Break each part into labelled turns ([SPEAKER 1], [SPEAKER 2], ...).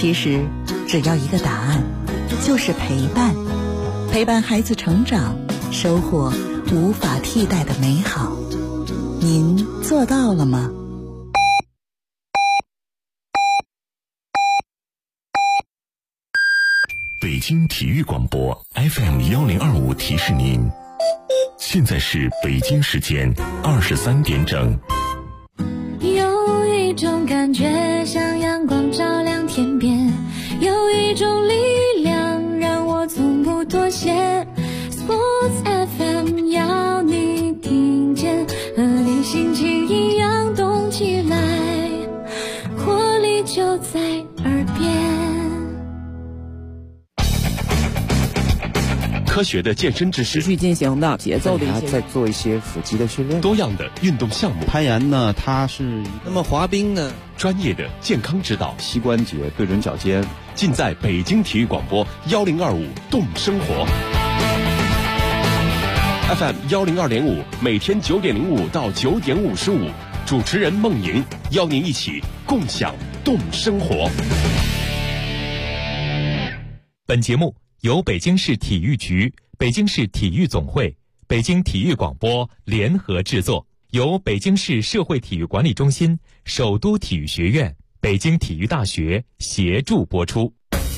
[SPEAKER 1] 其实只要一个答案，就是陪伴。陪伴孩子成长，收获无法替代的美好。您做到了吗？
[SPEAKER 2] 北京体育广播 FM1025提示您，现在是北京时间23点整。
[SPEAKER 3] 有一种感觉像阳光照亮天边，有一种力量让我从不妥协。 Sports FM 要你听见，和你心情一样动起来，活力就在耳边。
[SPEAKER 4] 科学的健身知识，
[SPEAKER 5] 持续进行的节奏的一些，
[SPEAKER 6] 再做一些腹肌的训练，
[SPEAKER 4] 多样的运动项目，
[SPEAKER 6] 攀岩呢，它是
[SPEAKER 7] 那么滑冰呢，
[SPEAKER 4] 专业的健康指导，
[SPEAKER 6] 膝关节对准脚尖，
[SPEAKER 4] 尽在北京体育广播1025动生活 FM 102.5，每天9点05到9点55，主持人孟莹邀您一起共享动生活。
[SPEAKER 8] 本节目由北京市体育局、北京市体育总会、北京体育广播联合制作，由北京市社会体育管理中心、首都体育学院、北京体育大学协助播出。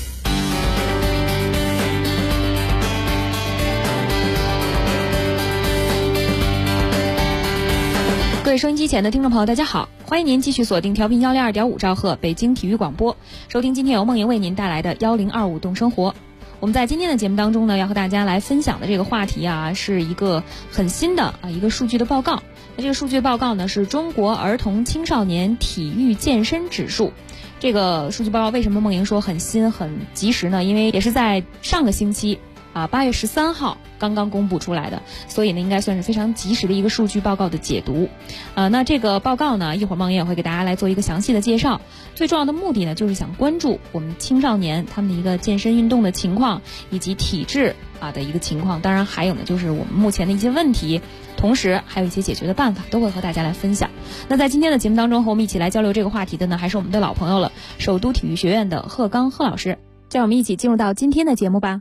[SPEAKER 9] 各位收音机前的听众朋友，大家好，欢迎您继续锁定调频102.5兆赫北京体育广播，收听今天由梦莹为您带来的1025动生活。我们在今天的节目当中呢，要和大家来分享的这个话题啊，是一个很新的一个数据的报告。那这个数据报告呢，是中国儿童青少年体育健身指数。这个数据报告为什么梦莹说很新很及时呢？因为也是在上个星期8月13号刚刚公布出来的，所以呢应该算是非常及时的一个数据报告的解读。那这个报告呢，一会儿梦莹也会给大家来做一个详细的介绍。最重要的目的呢，就是想关注我们青少年他们的一个健身运动的情况，以及体质的一个情况。当然还有呢，就是我们目前的一些问题，同时还有一些解决的办法，都会和大家来分享。那在今天的节目当中，和我们一起来交流这个话题的呢，还是我们的老朋友了，首都体育学院的贺刚贺老师。就让我们一起进入到今天的节目吧。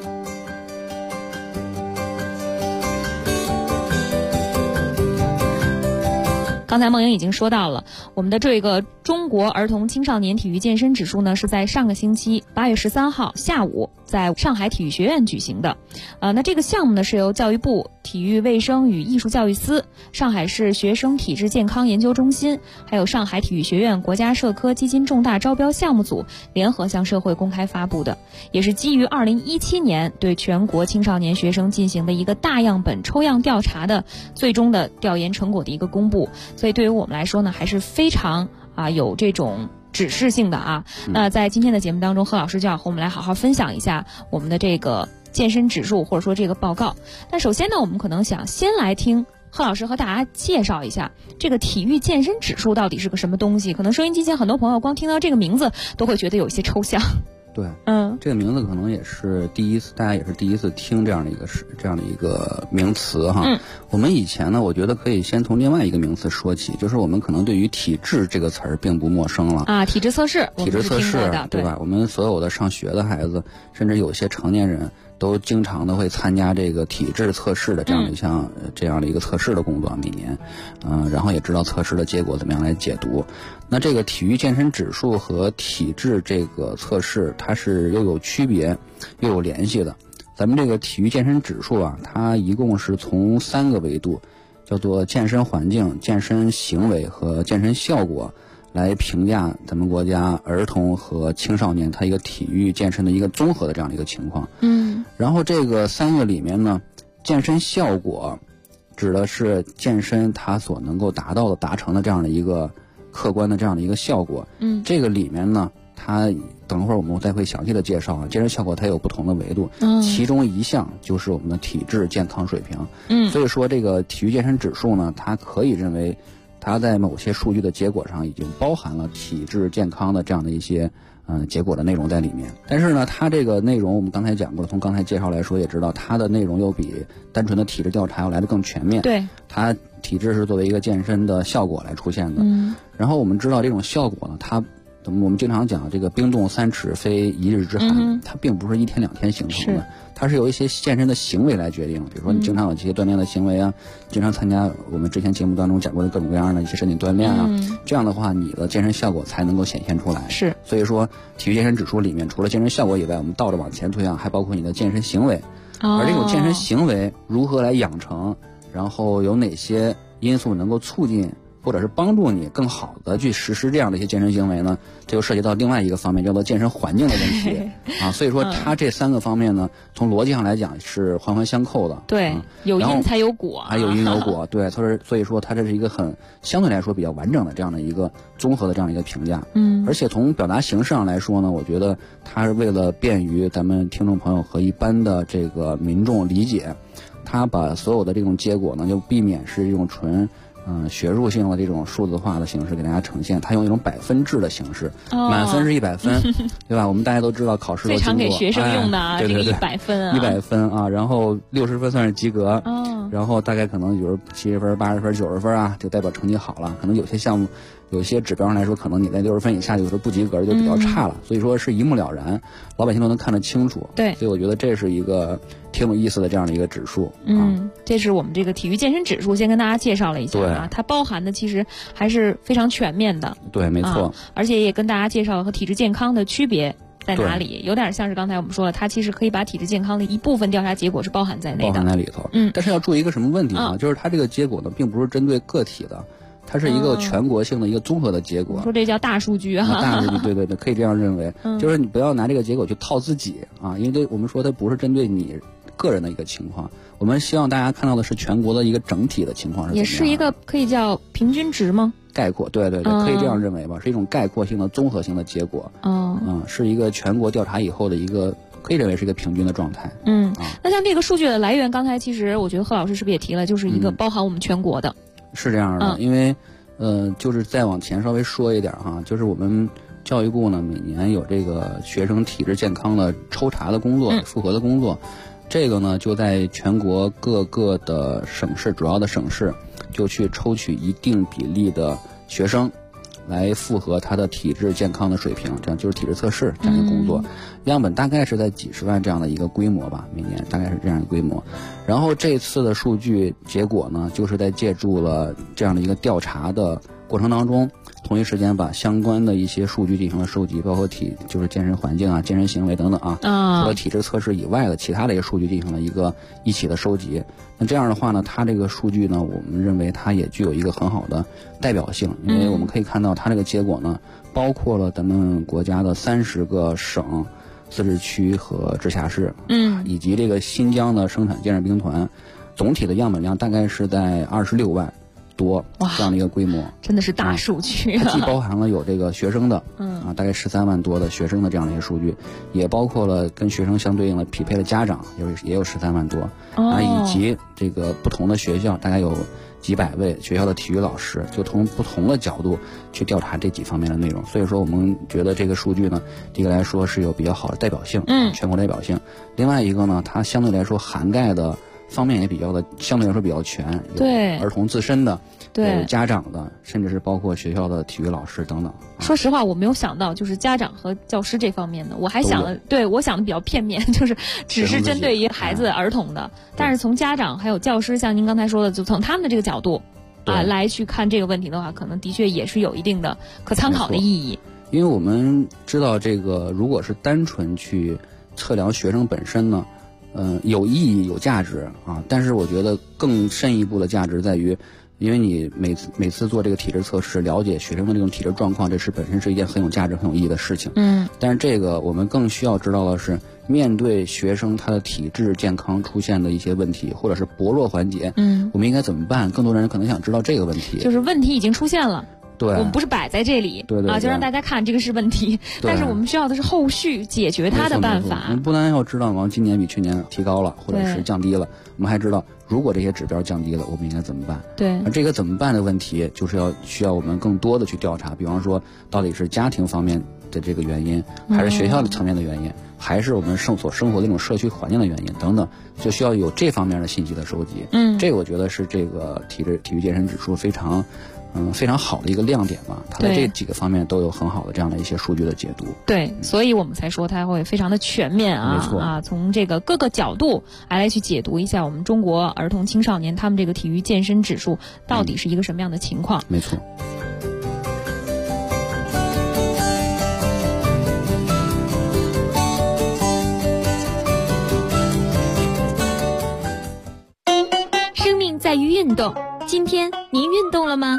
[SPEAKER 9] 刚才梦莹已经说到了，我们的这个中国儿童青少年体育健身指数呢，是在上个星期8月13号下午在上海体育学院举行的。那这个项目呢，是由教育部体育卫生与艺术教育司、上海市学生体质健康研究中心，还有上海体育学院国家社科基金重大招标项目组联合向社会公开发布的，也是基于2017年对全国青少年学生进行的一个大样本抽样调查的最终的调研成果的一个公布。所以对于我们来说呢，还是非常有这种指示性的那在今天的节目当中，贺老师就要和我们来好好分享一下我们的这个健身指数，或者说这个报告。但首先呢，我们可能想先来听贺老师和大家介绍一下这个体育健身指数到底是个什么东西。可能收音机前很多朋友光听到这个名字都会觉得有些抽象。
[SPEAKER 6] 对，这个名字可能也是大家也是第一次听这样的一个名词哈。我们以前呢，我觉得可以先从另外一个名词说起，就是我们可能对于体质这个词儿并不陌生了
[SPEAKER 9] 体质测试，
[SPEAKER 6] 对吧？我们所有的上学的孩子，甚至有些成年人都经常的会参加这个体质测试的这样的一个测试的工作，每年，然后也知道测试的结果怎么样来解读。那这个体育健身指数和体质这个测试，它是又有区别又有联系的。咱们这个体育健身指数它一共是从3个维度，叫做健身环境、健身行为和健身效果，来评价咱们国家儿童和青少年他一个体育健身的一个综合的这样的一个情况。然后这个3个里面呢，健身效果指的是健身它所能够达成的这样的一个客观的这样的一个效果。这个里面呢，它等会儿我们再会详细的介绍健身效果它有不同的维度，其中一项就是我们的体质健康水平。所以说这个体育健身指数呢，它可以认为它在某些数据的结果上已经包含了体质健康的这样的一些结果的内容在里面。但是呢，它这个内容我们刚才讲过了，从刚才介绍来说也知道，它的内容又比单纯的体质调查要来得更全面。
[SPEAKER 9] 对，
[SPEAKER 6] 它体质是作为一个健身的效果来出现的。然后我们知道这种效果呢，它我们经常讲这个冰冻三尺非一日之寒，它并不是一天两天形成的，它是由一些健身的行为来决定。比如说你经常有这些锻炼的行为啊，经常参加我们之前节目当中讲过的各种各样的一些身体锻炼啊，这样的话你的健身效果才能够显现出来。
[SPEAKER 9] 是，
[SPEAKER 6] 所以说体育健身指数里面除了健身效果以外，我们倒着往前推还包括你的健身行为。而这种健身行为如何来养成，然后有哪些因素能够促进或者是帮助你更好的去实施这样的一些健身行为呢？这就涉及到另外一个方面，叫做健身环境的问题啊。所以说它这3个方面呢，从逻辑上来讲是环环相扣的。
[SPEAKER 9] 对，有因才有果，
[SPEAKER 6] 还有因有果。对，所以说它这是一个很相对来说比较完整的这样的一个综合的这样的一个评价。而且从表达形式上来说呢，我觉得它是为了便于咱们听众朋友和一般的这个民众理解，它把所有的这种结果呢，就避免是用纯学术性的这种数字化的形式给大家呈现，它用一种百分制的形式，满分是100分，对吧？我们大家都知道考试
[SPEAKER 9] 最常给学生用的
[SPEAKER 6] 对
[SPEAKER 9] 这个100分啊
[SPEAKER 6] ，100分啊，然后60分算是及格，然后大概可能有70分、80分、90分啊，就代表成绩好了。可能有些项目、有些指标上来说，可能你在60分以下，有时候不及格就比较差了。所以说是一目了然，老百姓都能看得清楚。
[SPEAKER 9] 对，
[SPEAKER 6] 所以我觉得这是一个挺有意思的这样的一个指数。
[SPEAKER 9] 这是我们这个体育健身指数，先跟大家介绍了一下啊，它包含的其实还是非常全面的。
[SPEAKER 6] 对，没错。
[SPEAKER 9] 而且也跟大家介绍了和体质健康的区别在哪里，有点像是刚才我们说了，它其实可以把体质健康的一部分调查结果是包含在内的，
[SPEAKER 6] 包含在里头。但是要注意一个什么问题啊？就是它这个结果呢，并不是针对个体的。它是一个全国性的一个综合的结果。
[SPEAKER 9] 说这叫大数据啊？
[SPEAKER 6] 大数据，对，可以这样认为。就是你不要拿这个结果去套自己啊，因为我们说它不是针对你个人的一个情况，我们希望大家看到的是全国的一个整体的情况是怎么样的。也
[SPEAKER 9] 是一个可以叫平均值吗？
[SPEAKER 6] 概括，对，可以这样认为吧，是一种概括性的综合性的结果。是一个全国调查以后的一个。可以认为是一个平均的状态。
[SPEAKER 9] 那像这个数据的来源，刚才其实我觉得贺老师是不是也提了，就是一个包含我们全国的。
[SPEAKER 6] 是这样的，因为就是再往前稍微说一点哈，就是我们教育部呢每年有这个学生体质健康的抽查的工作、复核的工作，这个呢就在全国各个的省市，主要的省市就去抽取一定比例的学生。来复核他的体质健康的水平，这样就是体质测试这样一个工作，样本大概是在几十万这样的一个规模吧，每年大概是这样一个规模。然后这次的数据结果呢，就是在借助了这样的一个调查的过程当中，同一时间把相关的一些数据进行了收集，包括就是健身环境啊、健身行为等等啊，除了体质测试以外的其他的一个数据进行了一起的收集。那这样的话呢，它这个数据呢，我们认为它也具有一个很好的代表性，因为我们可以看到它这个结果呢，包括了咱们国家的30个省、自治区和直辖市，以及这个新疆的生产健身兵团，总体的样本量大概是在26万多这样的一个规模，
[SPEAKER 9] 真的是大数据。
[SPEAKER 6] 它既包含了有这个学生的，大概13万多的学生的这样的一些数据，也包括了跟学生相对应的匹配的家长，也有13万多，以及这个不同的学校，大概有几百位学校的体育老师，就从不同的角度去调查这几方面的内容。所以说，我们觉得这个数据呢，这个来说是有比较好的代表性，全国代表性。另外一个呢，它相对来说涵盖的方面也相对来说比较全，
[SPEAKER 9] 对
[SPEAKER 6] 儿童自身的，有家长的，甚至是包括学校的体育老师等等。
[SPEAKER 9] 说实话，我没有想到就是家长和教师这方面的，我还想了，我想的比较片面，就是只是针对于孩子、儿童的。但是从家长还有教师，像您刚才说的，就从他们的这个角度来去看这个问题的话，可能的确也是有一定的可参考的意义。
[SPEAKER 6] 因为我们知道，这个如果是单纯去测量学生本身呢，有意义有价值啊，但是我觉得更深一步的价值在于，因为你每次做这个体质测试，了解学生的这种体质状况，这是本身是一件很有价值很有意义的事情。但是这个我们更需要知道的是，面对学生他的体质健康出现的一些问题，或者是薄弱环节，我们应该怎么办？更多人可能想知道这个问题，
[SPEAKER 9] 就是问题已经出现了。
[SPEAKER 6] 对，
[SPEAKER 9] 我们不是摆在这里，
[SPEAKER 6] 对，
[SPEAKER 9] 就让大家看这个是问题，但是我们需要的是后续解决它的办法。
[SPEAKER 6] 我们不但要知道今年比去年提高了，或者是降低了，我们还知道如果这些指标降低了，我们应该怎么办？
[SPEAKER 9] 对，
[SPEAKER 6] 而这个怎么办的问题，就是需要我们更多的去调查，比方说到底是家庭方面的这个原因，还是学校的层面的原因，还是我们所生活的这种社区环境的原因等等，就需要有这方面的信息的收集。这个我觉得是这个体育健身指数非常非常好的一个亮点吧。它在这几个方面都有很好的这样的一些数据的解读。
[SPEAKER 9] 对，所以我们才说它会非常的全面啊，
[SPEAKER 6] 没错
[SPEAKER 9] 啊，从这个各个角度来去解读一下我们中国儿童青少年他们这个体育健身指数到底是一个什么样的情况。
[SPEAKER 6] 没错。
[SPEAKER 3] 生命在于运动，今天您运动了吗？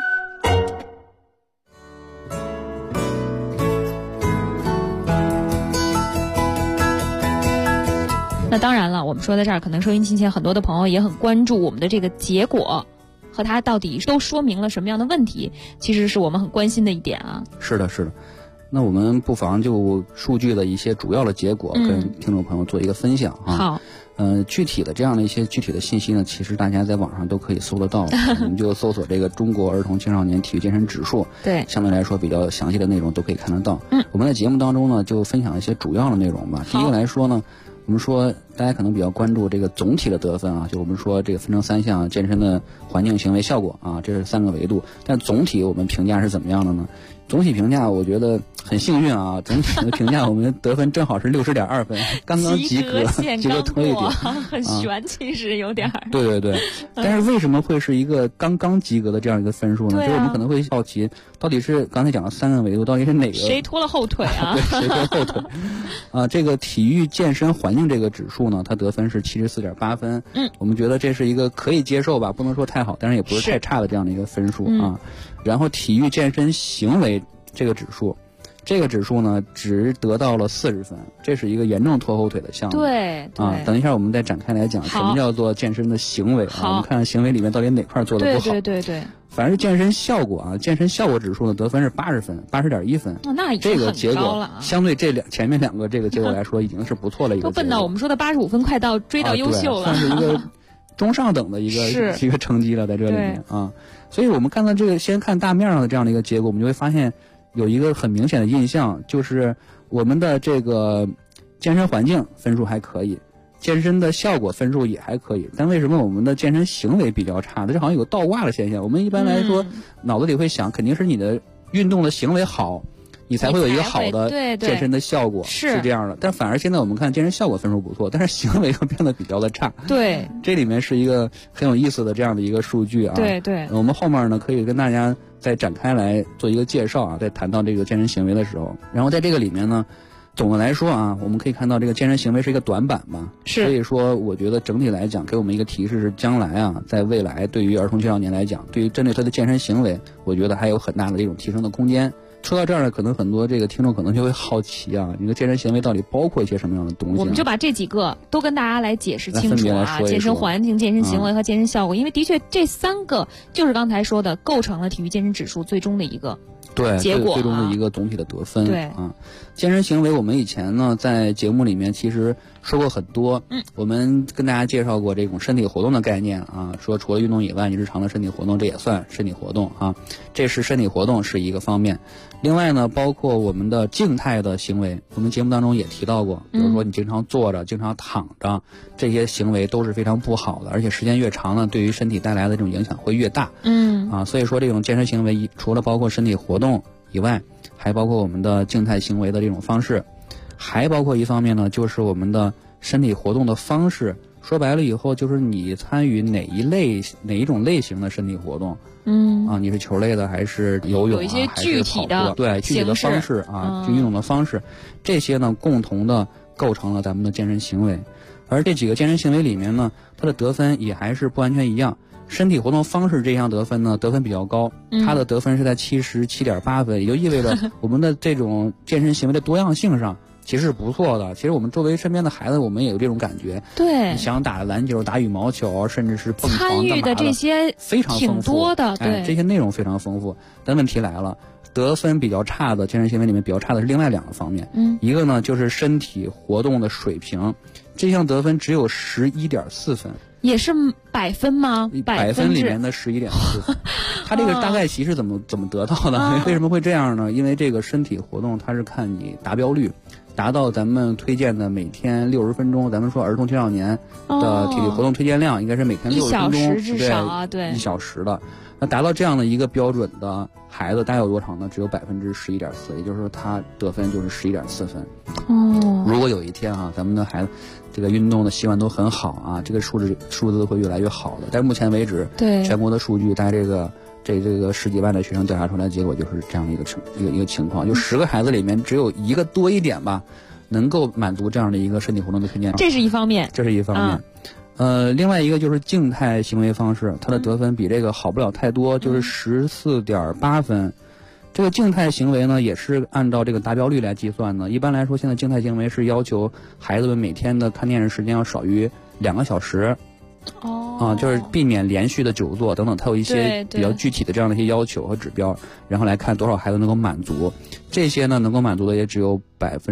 [SPEAKER 9] 那当然了，我们说到这儿，可能收音机前很多的朋友也很关注我们的这个结果和它到底都说明了什么样的问题，其实是我们很关心的一点啊。
[SPEAKER 6] 是的，是的。那我们不妨就数据的一些主要的结果跟听众朋友做一个分享啊。
[SPEAKER 9] 好。
[SPEAKER 6] 具体的这样的一些具体的信息呢，其实大家在网上都可以搜得到的。我们就搜索这个中国儿童青少年体育健身指数，
[SPEAKER 9] 对，
[SPEAKER 6] 相对来说比较详细的内容都可以看得到。我们在节目当中呢，就分享一些主要的内容吧。第一个来说呢，我们说大家可能比较关注这个总体的得分啊，就我们说这个分成3项，健身的环境、行为、效果啊，这是3个维度。但总体我们评价是怎么样的呢？总体评价我觉得很幸运啊，总体的评价我们得分正好是60.2分，刚刚及格，及格多一点，
[SPEAKER 9] 很悬，其实有点儿。
[SPEAKER 6] 对对对，但是为什么会是一个刚刚及格的这样一个分数呢？就是我们可能会好奇，到底是刚才讲的3个维度，到底是哪个？
[SPEAKER 9] 谁拖了后腿啊？
[SPEAKER 6] 对，谁拖后腿？这个体育健身环境这个指数呢，它得分是74.8分。我们觉得这是一个可以接受吧，不能说太好，但是也不是太差的这样的一个分数啊。然后体育健身行为这个指数呢，只得到了40分，这是一个严重拖后腿的项目。
[SPEAKER 9] 对
[SPEAKER 6] 啊，等一下我们再展开来讲什么叫做健身的行为啊。我们看行为里面到底哪块做的不好。
[SPEAKER 9] 对。
[SPEAKER 6] 反正健身效果啊，健身效果指数呢得分是80分，80.1分。
[SPEAKER 9] 那已经很高了啊。
[SPEAKER 6] 相对前面2个这个结果来说，已经是不错的一个。
[SPEAKER 9] 都奔到我们说的85分，快到追到优秀了。
[SPEAKER 6] 算是一个中上等的一个成绩了，在这里面啊。所以我们看到这个，先看大面上的这样的一个结果，我们就会发现有一个很明显的印象，就是我们的这个健身环境分数还可以，健身的效果分数也还可以，但为什么我们的健身行为比较差？这好像有个倒挂的现象。我们一般来说脑子里会想，肯定是你的运动的行为好，你才会有一个好的健身的效果，是这样的。但反而现在我们看健身效果分数不错，但是行为又变得比较的差。
[SPEAKER 9] 对，
[SPEAKER 6] 这里面是一个很有意思的这样的一个数据啊。
[SPEAKER 9] 对，
[SPEAKER 6] 我们后面呢可以跟大家再展开来做一个介绍啊，在谈到这个健身行为的时候，然后在这个里面呢，总的来说啊，我们可以看到这个健身行为是一个短板吧。
[SPEAKER 9] 是。
[SPEAKER 6] 所以说，我觉得整体来讲，给我们一个提示是，将来啊，在未来对于儿童青少年来讲，对于针对他的健身行为，我觉得还有很大的这种提升的空间。说到这儿呢，可能很多这个听众可能就会好奇啊，你的健身行为到底包括一些什么样的东西？
[SPEAKER 9] 我们就把这几个都跟大家来解释清楚啊，健身环境、健身行为和健身效果，因为的确这3个就是刚才说的构成了体育健身指数最终的一个结果，
[SPEAKER 6] 最终的一个总体的得分。
[SPEAKER 9] 对
[SPEAKER 6] 啊，健身行为我们以前呢在节目里面其实说过很多，我们跟大家介绍过这种身体活动的概念啊，说除了运动以外，你日常的身体活动这也算身体活动啊，这是身体活动是一个方面。另外呢，包括我们的静态的行为，我们节目当中也提到过，比如说你经常坐着、经常躺着，这些行为都是非常不好的，而且时间越长呢，对于身体带来的这种影响会越大。所以说这种健身行为除了包括身体活动以外，还包括我们的静态行为的这种方式，还包括一方面呢，就是我们的身体活动的方式。说白了以后，就是你参与哪一种类型的身体活动。你是球类的还是游泳啊？
[SPEAKER 9] 有一些具体的
[SPEAKER 6] 具体的方式啊，就运动的方式，这些呢共同的构成了咱们的健身行为。而这几个健身行为里面呢，它的得分也还是不完全一样。身体活动方式这项得分呢，得分比较高，它的得分是在77.8分，也就意味着我们的这种健身行为的多样性上其实是不错的。其实我们周围身边的孩子，我们也有这种感觉。
[SPEAKER 9] 对，
[SPEAKER 6] 你想打篮球、打羽毛球，甚至是蹦床
[SPEAKER 9] 参与的这些
[SPEAKER 6] 非常丰富，
[SPEAKER 9] 挺多的。对，
[SPEAKER 6] 这些内容非常丰富。但问题来了，得分比较差的健身行为里面比较差的是另外2个方面。一个呢就是身体活动的水平，这项得分只有11.4分。
[SPEAKER 9] 也是100分吗
[SPEAKER 6] ？100分里面的11.4分。它这个大概其是怎么得到的？为什么会这样呢？因为这个身体活动它是看你达标率，达到咱们推荐的每天60分钟，咱们说儿童青少年的体力活动推荐量应该是每天60分钟，
[SPEAKER 9] 1小时至少啊，对
[SPEAKER 6] ，1小时的。 那达到这样的一个标准的孩子大概有多少呢？只有11.4%，也就是说他得分就是11.4分。
[SPEAKER 9] 哦，
[SPEAKER 6] 如果有一天啊，咱们的孩子这个运动的习惯都很好啊，这个数字会越来越好的。但是目前为止，
[SPEAKER 9] 对
[SPEAKER 6] 全国的数据，在这个10几万的学生调查出来，结果就是这样的一个情况，就10个孩子里面只有1个多一点吧，能够满足这样的一个身体活动的推荐。
[SPEAKER 9] 这是一方面，
[SPEAKER 6] 另外一个就是静态行为方式，它的得分比这个好不了太多，就是14.8分。这个静态行为呢，也是按照这个达标率来计算的。一般来说，现在静态行为是要求孩子们每天的看电视时间要少于2个小时。就是避免连续的久坐等等，它有一些比较具体的这样的一些要求和指标，然后来看多少孩子能够满足。这些呢，能够满足的也只有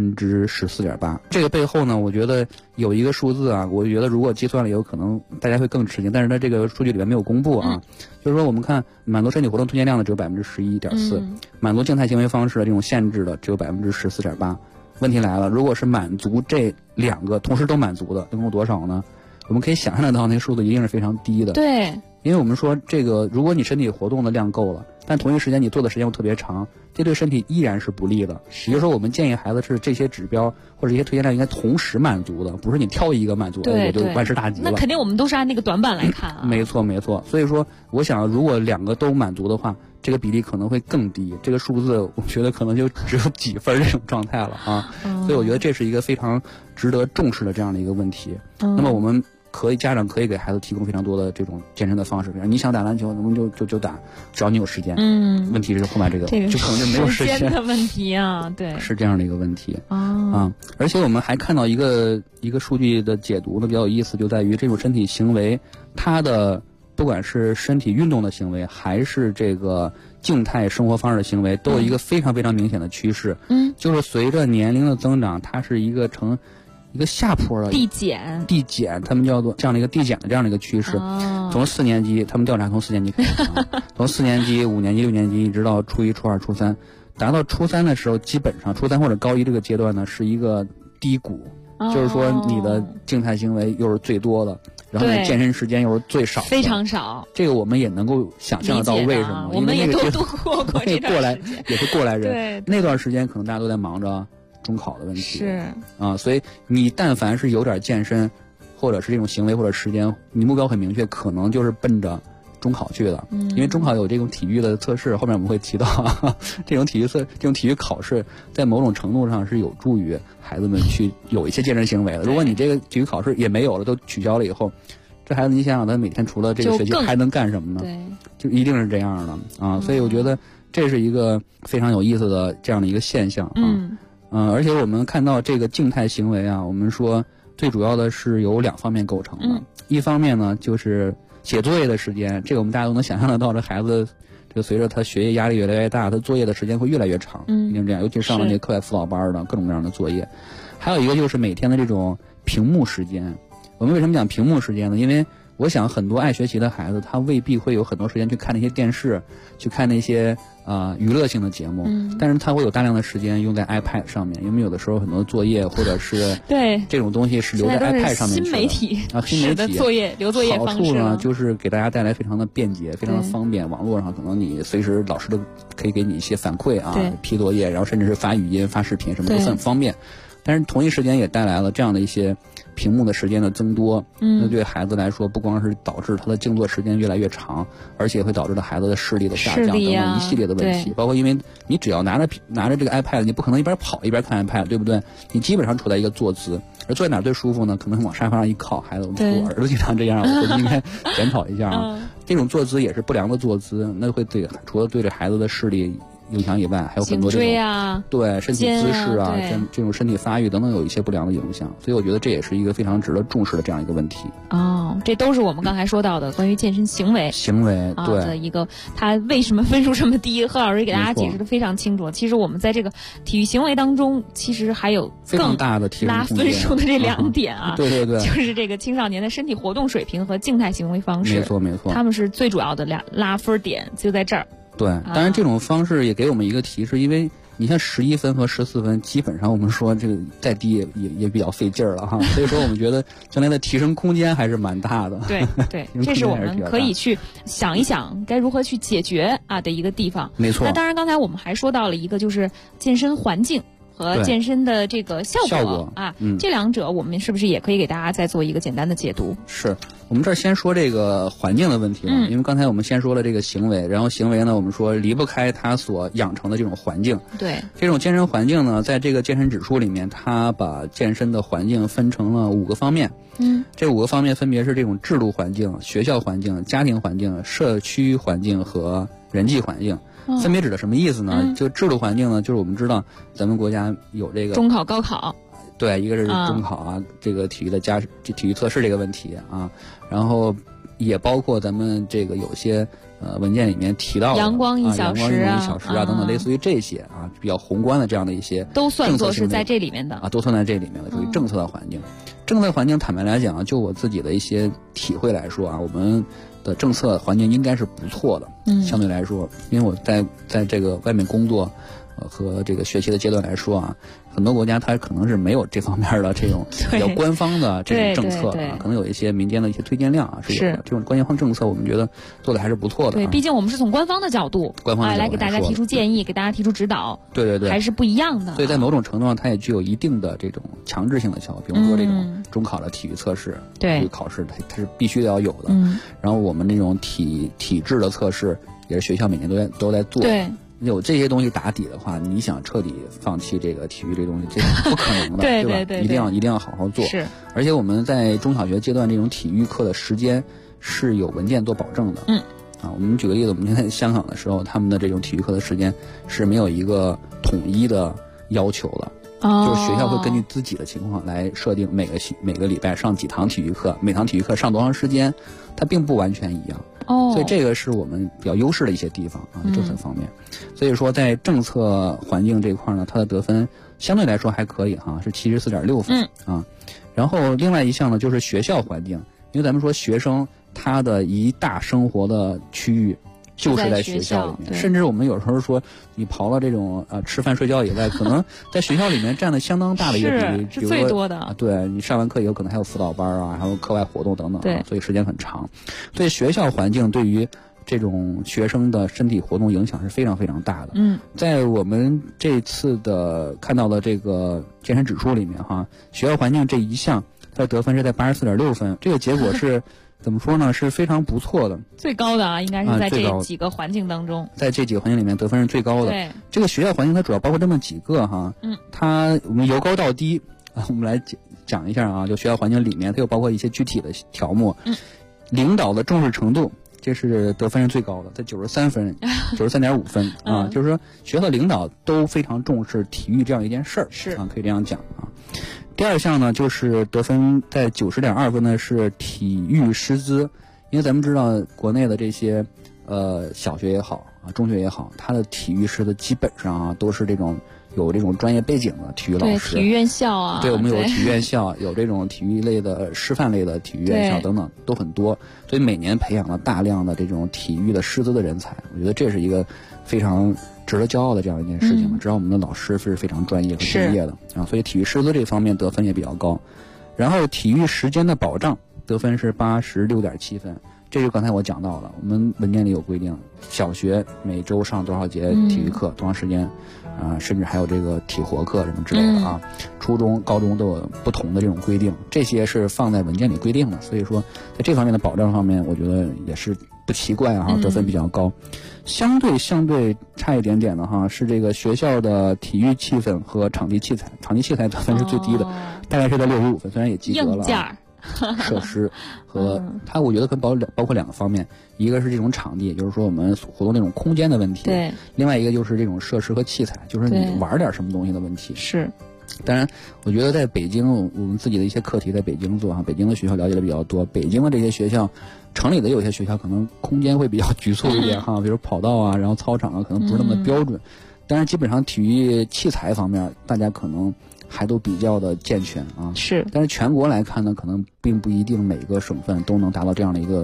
[SPEAKER 6] 14.8%。这个背后呢，我觉得有一个数字啊，我觉得如果计算了，有可能大家会更吃惊，但是它这个数据里面没有公布啊。就是说，我们看满足身体活动推荐量的只有11.4%，满足静态行为方式的这种限制的只有14.8%。问题来了，如果是满足这2个同时都满足的，能够多少呢？我们可以想象得到，那个数字一定是非常低的。
[SPEAKER 9] 对，
[SPEAKER 6] 因为我们说这个，如果你身体活动的量够了，但同一时间你做的时间又特别长，这对身体依然是不利的。也就是说，我们建议孩子是这些指标或者这些推荐量应该同时满足的，不是你挑一个满足，我就万事大吉了。
[SPEAKER 9] 那肯定我们都是按那个短板来看啊。
[SPEAKER 6] 没错。所以说，我想如果2个都满足的话，这个比例可能会更低，这个数字我觉得可能就只有几分这种状态了啊。所以我觉得这是一个非常值得重视的这样的一个问题。那么我们家长可以给孩子提供非常多的这种健身的方式，比如你想打篮球，能不能就打，只要你有时间。问题是后面这个就可能就没有时间
[SPEAKER 9] 的问题啊，对，
[SPEAKER 6] 是这样的一个问题而且我们还看到一个数据的解读呢，比较有意思，就在于这种身体行为，它的不管是身体运动的行为，还是这个静态生活方式的行为，都有一个非常非常明显的趋势。就是随着年龄的增长，它是一个呈一个下坡的
[SPEAKER 9] 递减，
[SPEAKER 6] 他们叫做这样的一个递减的这样的一个趋势。从4年级，他们调查从4年级开始从4年级、5年级、6年级一直到初1、初2、初3，达到初3的时候，基本上初3或者高1这个阶段呢，是一个低谷，就是说你的静态行为又是最多的，然后你健身时间又是最少的，
[SPEAKER 9] 非常少。
[SPEAKER 6] 这个我们也能够想象得到为什么，
[SPEAKER 9] 我们也都度过这段时间，
[SPEAKER 6] 也是过来人。
[SPEAKER 9] 对，
[SPEAKER 6] 那段时间可能大家都在忙着中考的问题，
[SPEAKER 9] 是
[SPEAKER 6] 所以你但凡是有点健身，或者是这种行为或者时间，你目标很明确，可能就是奔着中考去的。因为中考有这种体育的测试，后面我们会提到这种体育考试，在某种程度上是有助于孩子们去有一些健身行为的。如果你这个体育考试也没有了，都取消了以后，这孩子你想想，他每天除了这个学习还能干什么呢？
[SPEAKER 9] 对，
[SPEAKER 6] 就一定是这样的所以我觉得这是一个非常有意思的这样的一个现象而且我们看到这个静态行为我们说最主要的是由2方面构成的。一方面呢，就是写作业的时间，这个我们大家都能想象得到，这孩子这个随着他学业压力越来越大，他作业的时间会越来越长，一定这样。尤其上了那课外辅导班的各种各样的作业。还有一个就是每天的这种屏幕时间。我们为什么讲屏幕时间呢？因为我想很多爱学习的孩子，他未必会有很多时间去看那些电视，去看那些娱乐性的节目，但是他会有大量的时间用在 iPad 上面，因为有的时候很多作业或者是
[SPEAKER 9] 对
[SPEAKER 6] 这种东西是留在 iPad 上面去的。
[SPEAKER 9] 新媒体
[SPEAKER 6] 的
[SPEAKER 9] 留作业方式。
[SPEAKER 6] 好处呢，就是给大家带来非常的便捷，非常的方便。网络上可能你随时老师都可以给你一些反馈批作业，然后甚至是发语音、发视频什么都很方便。但是同一时间也带来了这样的一些屏幕的时间的增多，那对孩子来说，不光是导致他的静坐时间越来越长，而且会导致他孩子的视力的下降等等一系列的问题。包括因为你只要拿着这个 iPad， 你不可能一边跑一边看 iPad， 对不对？你基本上处在一个坐姿，而坐在哪最舒服呢？可能往沙发上一靠。孩子，我儿子经常这样，我应该检讨一下这种坐姿也是不良的坐姿，那会除了对这孩子的视力影响以外，还有很多这种对身体姿势这种身体发育等等有一些不良的影响，所以我觉得这也是一个非常值得重视的这样一个问题。
[SPEAKER 9] 这都是我们刚才说到的关于健身行为对的一个，它为什么分数这么低？贺老师给大家解释的非常清楚。其实我们在这个体育行为当中，其实还有
[SPEAKER 6] 非常大的提升
[SPEAKER 9] 拉分数的这2点
[SPEAKER 6] 对，
[SPEAKER 9] 就是这个青少年的身体活动水平和静态行为方式。
[SPEAKER 6] 没错，
[SPEAKER 9] 他们是最主要的拉分点，就在这儿。
[SPEAKER 6] 对，当然这种方式也给我们一个提示，因为你像11分和14分，基本上我们说这个再低也比较费劲儿了哈。所以说我们觉得将来的提升空间还是蛮大的。
[SPEAKER 9] 对对，这是我们可以去想一想该如何去解决的一个地方。
[SPEAKER 6] 没错。
[SPEAKER 9] 那当然，刚才我们还说到了一个就是健身环境和健身的这个效果这两者我们是不是也可以给大家再做一个简单的解读？
[SPEAKER 6] 是我们这儿先说这个环境的问题因为刚才我们先说了这个行为，然后行为呢，我们说离不开它所养成的这种环境。
[SPEAKER 9] 对，
[SPEAKER 6] 这种健身环境呢，在这个健身指数里面，它把健身的环境分成了5个方面。这5个方面分别是这种制度环境、学校环境、家庭环境、社区环境和人际环境。分别指的什么意思呢？就制度环境呢，就是我们知道咱们国家有这个
[SPEAKER 9] 中考、高考，
[SPEAKER 6] 对，一个是中考这个体育测试这个问题然后也包括咱们这个有些文件里面提到的
[SPEAKER 9] 阳光1小时
[SPEAKER 6] 等等，类似于这些比较宏观的这样的一些
[SPEAKER 9] 都算作是在这里面的
[SPEAKER 6] 都算在这里面的，属于政策的环境。政策环境坦白来讲就我自己的一些体会来说我们的政策环境应该是不错的。相对来说，因为我在这个外面工作和这个学习的阶段来说很多国家它可能是没有这方面的这种比较官方的这种政策可能有一些民间的一些推荐量是有的。这种官方政策我们觉得做的还是不错的。
[SPEAKER 9] 对，毕竟我们是从官方的角度来给大家提出建议，给大家提出指导。
[SPEAKER 6] 对，
[SPEAKER 9] 还是不一样的。
[SPEAKER 6] 所以在某种程度上它也具有一定的这种强制性的效果，比如说这种中考的体育测试、体育考试它是必须要有的。然后我们这种体制的测试也是学校每年都在做。
[SPEAKER 9] 对，
[SPEAKER 6] 有这些东西打底的话，你想彻底放弃这个体育这东西，这是不可能的，
[SPEAKER 9] 对
[SPEAKER 6] 吧？一定要好好做。
[SPEAKER 9] 是，
[SPEAKER 6] 而且我们在中小学阶段这种体育课的时间是有文件做保证的。我们举个例子，我们现在在香港的时候，他们的这种体育课的时间是没有一个统一的要求的。就是学校会根据自己的情况来设定每个礼拜上几堂体育课，每堂体育课上多长时间，它并不完全一样。所以这个是我们比较优势的一些地方政策方面。所以说在政策环境这块呢，它的得分相对来说还可以是74.6分然后另外一项呢就是学校环境，因为咱们说学生他的一大生活的区域就是在学校里面，甚至我们有时候说，你刨了这种吃饭睡觉以外，可能在学校里面占了相当大的一个比例，
[SPEAKER 9] 是最多的。
[SPEAKER 6] 对，你上完课以后，可能还有辅导班还有课外活动等等所以时间很长。所以学校环境对于这种学生的身体活动影响是非常非常大的。在我们这次的看到的这个健身指数里面学校环境这一项，它的得分是在84.6分，这个结果是。怎么说呢？是非常不错的，
[SPEAKER 9] 最高的应该是在这几个环境当中，
[SPEAKER 6] 在这几个环境里面得分是最高的。
[SPEAKER 9] 对，
[SPEAKER 6] 这个学校环境它主要包括这么几个我们由高到低我们来讲一下就学校环境里面它又包括一些具体的条目。领导的重视程度，这是得分是最高的，在93分，93.5分就是说学校的领导都非常重视体育这样一件事儿，
[SPEAKER 9] 是
[SPEAKER 6] 可以这样讲第二项呢，就是得分在90.2分呢是体育师资，因为咱们知道国内的这些小学也好中学也好，它的体育师的基本上都是这种有这种专业背景的体育老师，
[SPEAKER 9] 体育院校
[SPEAKER 6] 对，我们有体育院校，有这种体育类的师范类的体育院校等等都很多，所以每年培养了大量的这种体育的师资的人才，我觉得这是一个非常值得骄傲的这样一件事情知道我们的老师是非常专业和专业的所以体育师资这方面得分也比较高。然后体育时间的保障得分是86.7分，这就刚才我讲到了，我们文件里有规定，小学每周上多少节体育课，多长时间甚至还有这个体活课什么之类的初中高中都有不同的这种规定，这些是放在文件里规定的，所以说在这方面的保障方面我觉得也是不奇怪得分比较高。相对差一点点的是这个学校的体育气氛和场地器材得分是最低的，大概是在65分，虽然也及格了
[SPEAKER 9] 硬件
[SPEAKER 6] 设施和它我觉得可能包括2个方面，一个是这种场地，也就是说我们活动那种空间的问题，
[SPEAKER 9] 对，
[SPEAKER 6] 另外一个就是这种设施和器材，就是你玩点什么东西的问题。
[SPEAKER 9] 是，
[SPEAKER 6] 当然我觉得在北京我们自己的一些课题在北京做北京的学校了解的比较多，北京的这些学校城里的有些学校可能空间会比较局促一点比如跑道然后操场可能不是那么标准，但是基本上体育器材方面大家可能还都比较的健全
[SPEAKER 9] 是，
[SPEAKER 6] 但是全国来看呢，可能并不一定每个省份都能达到这样的一个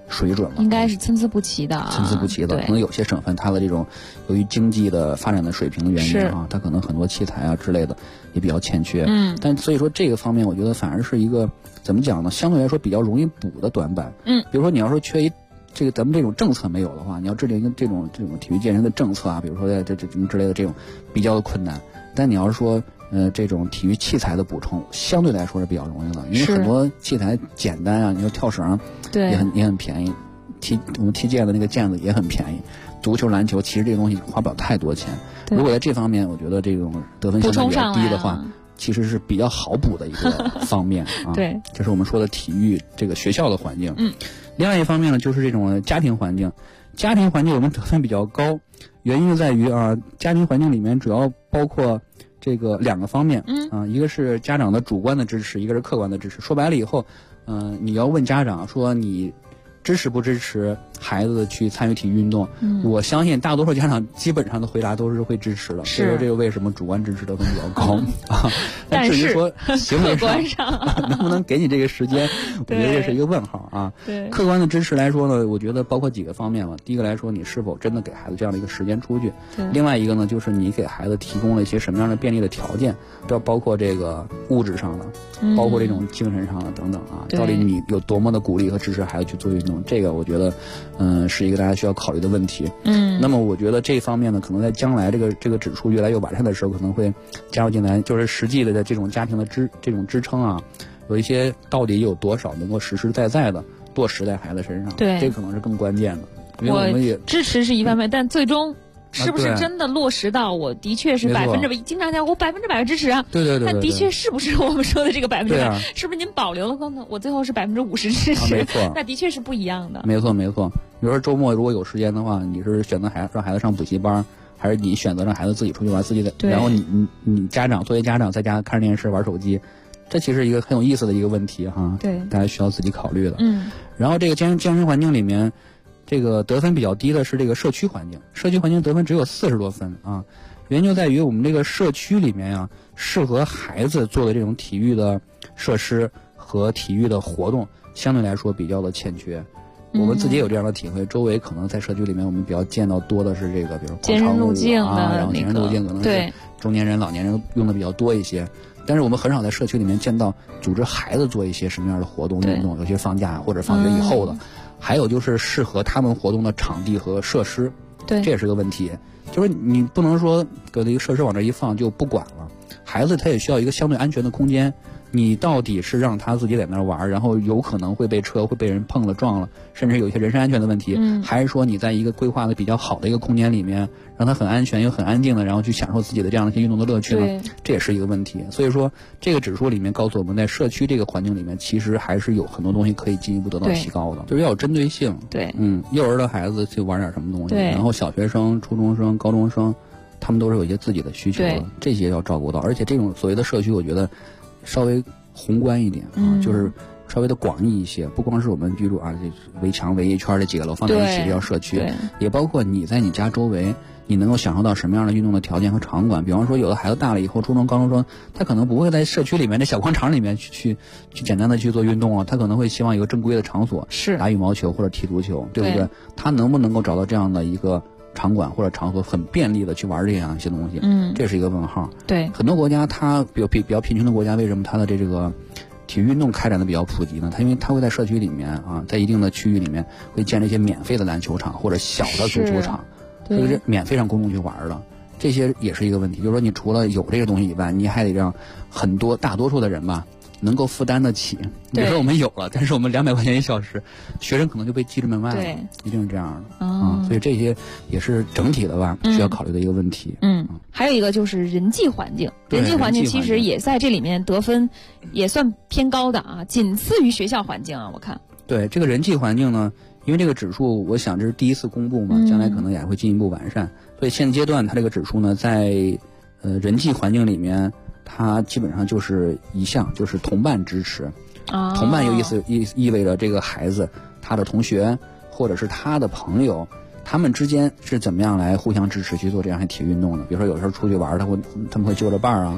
[SPEAKER 6] 水准了，
[SPEAKER 9] 应该是参差不齐的啊，
[SPEAKER 6] 参差不齐的。可能有些省份它的这种由于经济的发展的水平的原因啊，它可能很多器材啊之类的也比较欠缺。但所以说这个方面，我觉得反而是一个怎么讲呢？相对来说比较容易补的短板。比如说你要说缺一这个咱们这种政策没有的话，你要制定一个这种体育健身的政策啊，比如说这什么之类的这种比较的困难。但你要是说这种体育器材的补充，相对来说是比较容易的，因为很多器材简单啊，你说跳绳也很便宜，我们踢毽的那个毽子也很便宜，足球、篮球其实这个东西花不了太多钱。如果在这方面，我觉得这种得分相对比较低的话，其实是比较好补的一个方面啊。
[SPEAKER 9] 对，
[SPEAKER 6] 这是我们说的体育这个学校的环境。另外一方面呢，就是这种家庭环境。家庭环境我们得分比较高，原因在于家庭环境里面主要包括这个2个方面。一个是家长的主观的支持，一个是客观的支持。说白了以后，你要问家长说你支持不支持孩子去参与体育运动？我相信大多数家长基本上的回答都是会支持的。所以说这个为什么主观支持得分比较高啊？
[SPEAKER 9] 但
[SPEAKER 6] 至于说行为
[SPEAKER 9] 上
[SPEAKER 6] 能不能给你这个时间，我觉得这是一个问号啊。
[SPEAKER 9] 对，
[SPEAKER 6] 客观的支持来说呢，我觉得包括几个方面吧。第一个来说，你是否真的给孩子这样的一个时间出去？另外一个呢，就是你给孩子提供了一些什么样的便利的条件，这包括这个物质上的，包括这种精神上的等等啊。到底你有多么的鼓励和支持孩子去做运动？这个我觉得，是一个大家需要考虑的问题。那么我觉得这方面呢，可能在将来这个指数越来越完善的时候，可能会加入进来，就是实际的这种家庭的这种支撑啊，有一些到底有多少能够实实在在的落实在孩子身上？对，这可能是更关键的。因为我们也
[SPEAKER 9] 支持是一方面，但最终是不是真的落实到？我的确是100%，经常讲我100%支持啊。
[SPEAKER 6] 对。
[SPEAKER 9] 但的确是不是我们说的这个100%？是不是您保留了可能我最后是50%支持？
[SPEAKER 6] 没错，
[SPEAKER 9] 那的确是不一样的。
[SPEAKER 6] 没错。比如说周末如果有时间的话，你是选择让孩子上补习班，还是你选择让孩子自己出去玩，自己的？然后你家长作为家长在家看着电视玩手机，这其实是一个很有意思的一个问题哈。对，大家需要自己考虑的。然后这个健身环境里面，这个得分比较低的是这个社区环境，社区环境得分只有40多分啊。原因就在于我们这个社区里面啊，适合孩子做的这种体育的设施和体育的活动，相对来说比较的欠缺。我们自己有这样的体会，周围可能在社区里面，我们比较见到多的是这个，比如广场舞啊，然后健身路径可能是中年人、老年人用的比较多一些。但是我们很少在社区里面见到组织孩子做一些什么样的活动运动，有些放假或者放学以后的。还有就是适合他们活动的场地和设施，这也是个问题。就是你不能说搁这个设施往这一放就不管了，孩子他也需要一个相对安全的空间。你到底是让他自己在那儿玩，然后有可能会被车会被人碰了撞了，甚至有一些人身安全的问题，还是说你在一个规划的比较好的一个空间里面，让他很安全又很安静的，然后去享受自己的这样的一些运动的乐趣呢？这也是一个问题。所以说这个指数里面告诉我们，在社区这个环境里面，其实还是有很多东西可以进一步得到提高的，就是要有针对性。幼儿的孩子去玩点什么东西，然后小学生、初中生、高中生，他们都是有一些自己的需求的，这些要照顾到。而且这种所谓的社区，我觉得稍微宏观一点啊，就是稍微的广义一些，不光是我们居住啊，这围墙围一圈这几个楼放在一起这叫社区，也包括你在你家周围，你能够享受到什么样的运动的条件和场馆。比方说，有的孩子大了以后，初中、高中生，他可能不会在社区里面的小广场里面去简单的去做运动啊，他可能会希望有个正规的场所，打羽毛球或者踢足球，对不对？他能不能够找到这样的一个场馆或者场所，很便利的去玩这样一些东西？这是一个问号。很多国家它比较贫穷的国家，为什么它的这个体育运动开展的比较普及呢？因为它会在社区里面啊，在一定的区域里面会建立一些免费的篮球场或者小的足球场，这个是免费让公众去玩的。这些也是一个问题，就是说你除了有这个东西以外，你还得让大多数的人吧能够负担得起。比如说我们有了，但是我们200块钱1小时，学生可能就被拒之门外了，一定是这样的所以这些也是整体的吧，需要考虑的一个问题。
[SPEAKER 9] 还有一个就是人际环境，人际环境其实也在这里面得分也算偏高的啊，仅次于学校环境啊，我看。
[SPEAKER 6] 对这个人际环境呢，因为这个指数我想这是第一次公布嘛，将来可能也会进一步完善，所以现阶段它这个指数呢，在人际环境里面，它基本上就是一项，就是同伴支持。同伴意味着这个孩子他的同学或者是他的朋友，他们之间是怎么样来互相支持去做这样的体育运动的。比如说有时候出去玩，他们会揪着伴儿啊，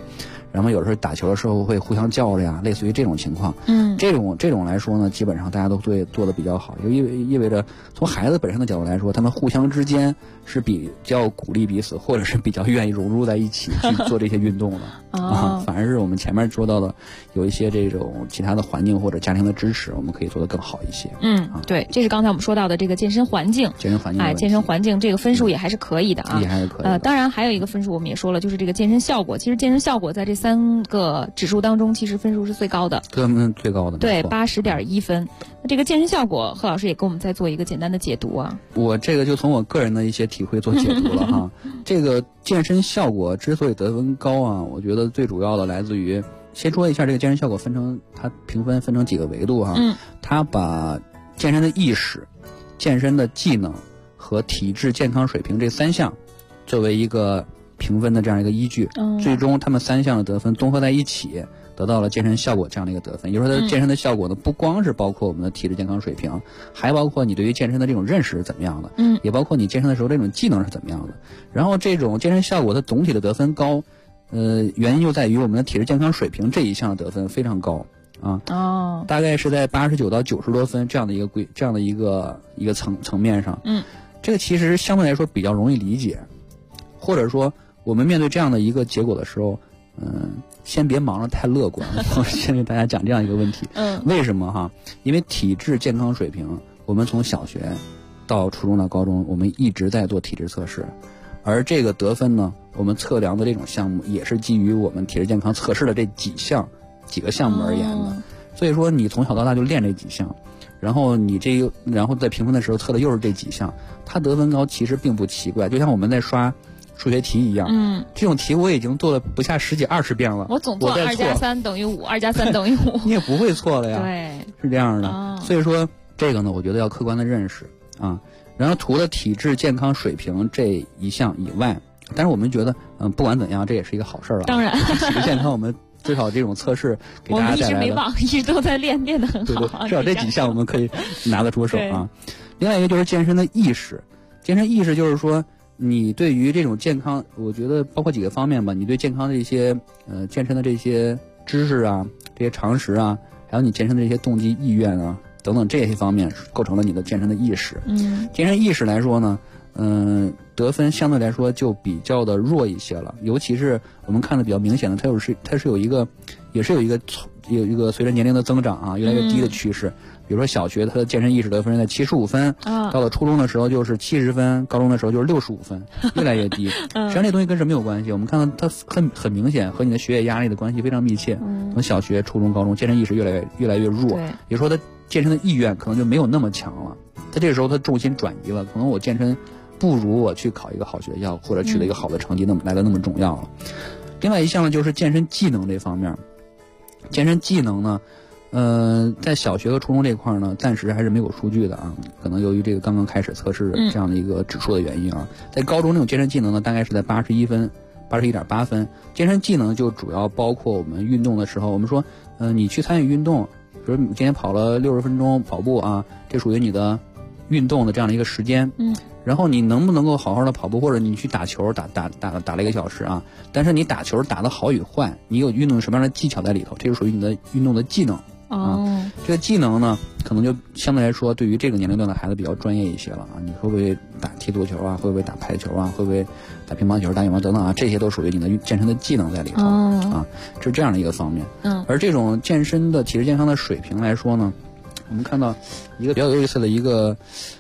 [SPEAKER 6] 然后有时候打球的时候会互相叫着呀，类似于这种情况。这种来说呢，基本上大家都会做得比较好，就意味着从孩子本身的角度来说，他们互相之间是比较鼓励彼此，或者是比较愿意融入在一起去做这些运动的反而是我们前面说到的有一些这种其他的环境或者家庭的支持，我们可以做得更好一些。
[SPEAKER 9] 对，这是刚才我们说到的这个健身环境，健身环境这个分数也还是可以的啊，
[SPEAKER 6] 也还是可以的。
[SPEAKER 9] 当然还有一个分数我们也说了，就是这个健身效果。其实健身效果在这3个指数当中，其实分数是最高的，
[SPEAKER 6] 最高的，
[SPEAKER 9] 对，80.1分。那这个健身效果，贺老师也给我们再做一个简单的解读啊。
[SPEAKER 6] 我这个就从我个人的一些体会做解读了哈。这个健身效果之所以得分高啊，我觉得最主要的来自于，先说一下这个健身效果它评分分成几个维度哈。它把健身的意识、健身的技能和体质健康水平这3项作为一个评分的这样一个依据，最终他们3项的得分综合在一起，得到了健身效果这样的一个得分。也就是说，它健身的效果呢，不光是包括我们的体质健康水平，还包括你对于健身的这种认识是怎么样的，也包括你健身的时候这种技能是怎么样的。然后这种健身效果它总体的得分高，原因就在于我们的体质健康水平这一项的得分非常高啊，大概是在89到90多分这样的一个层面上。这个其实相对来说比较容易理解，或者说我们面对这样的一个结果的时候，先别忙着太乐观。我先给大家讲这样一个问题。为什么哈？因为体质健康水平，我们从小学到初中到高中，我们一直在做体质测试，而这个得分呢，我们测量的这种项目也是基于我们体质健康测试的这几个项目而言的。所以说，你从小到大就练这几项，然后然后在评分的时候测的又是这几项，它得分高其实并不奇怪。就像我们在刷数学题一样，这种题我已经做了不下10几20遍了，
[SPEAKER 9] 我总做2+3等于5，2+3等于5，
[SPEAKER 6] 你也不会错了呀。
[SPEAKER 9] 对，
[SPEAKER 6] 是这样的。所以说这个呢，我觉得要客观的认识啊。然后除了体质健康水平这一项以外，但是我们觉得不管怎样，这也是一个好事了。
[SPEAKER 9] 当然，
[SPEAKER 6] 体质健康我们至少这种测试给大家带来的，
[SPEAKER 9] 我们一直没忘，一直都在练得很好。
[SPEAKER 6] 对，至少这几项我们可以拿得出手啊。另外一个就是健身的意识，健身意识就是说，你对于这种健康，我觉得包括几个方面吧，你对健康的一些健身的这些知识啊，这些常识啊，还有你健身的这些动机意愿啊等等这些方面，构成了你的健身的意识。健身意识来说呢，得分相对来说就比较的弱一些了，尤其是我们看的比较明显的，它是有一个随着年龄的增长啊，越来越低的趋势。比如说小学它的健身意识得分在75分，到了初中的时候就是70分，高中的时候就是65分，越来越低。实际上这东西跟什么有关系？我们看到它很明显和你的学业压力的关系非常密切。从小学、初中、高中，健身意识越来越弱，也就是说他健身的意愿可能就没有那么强了。他这个时候他重心转移了，可能我健身不如我去考一个好学校或者取得一个好的成绩来的那么重要了。另外一项呢，就是健身技能这方面。健身技能呢，在小学和初中这块呢，暂时还是没有数据的啊，可能由于这个刚刚开始测试这样的一个指数的原因啊。在高中这种健身技能呢，大概是在81分，81.8分。健身技能就主要包括我们运动的时候，我们说，你去参与运动，比如你今天跑了60分钟跑步啊，这属于你的运动的这样的一个时间。然后你能不能够好好的跑步，或者你去打球打了1个小时啊，但是你打球打的好与坏，你有运动什么样的技巧在里头，这就属于你的运动的技能啊。这个技能呢，可能就相对来说对于这个年龄段的孩子比较专业一些了啊。你会不会踢足球啊？会不会打排球啊？会不会打乒乓球、打羽毛等等啊？这些都属于你的健身的技能在里头啊，是这样的一个方面。而这种健身的体质健康的水平来说呢，我们看到一个比较有意思的一个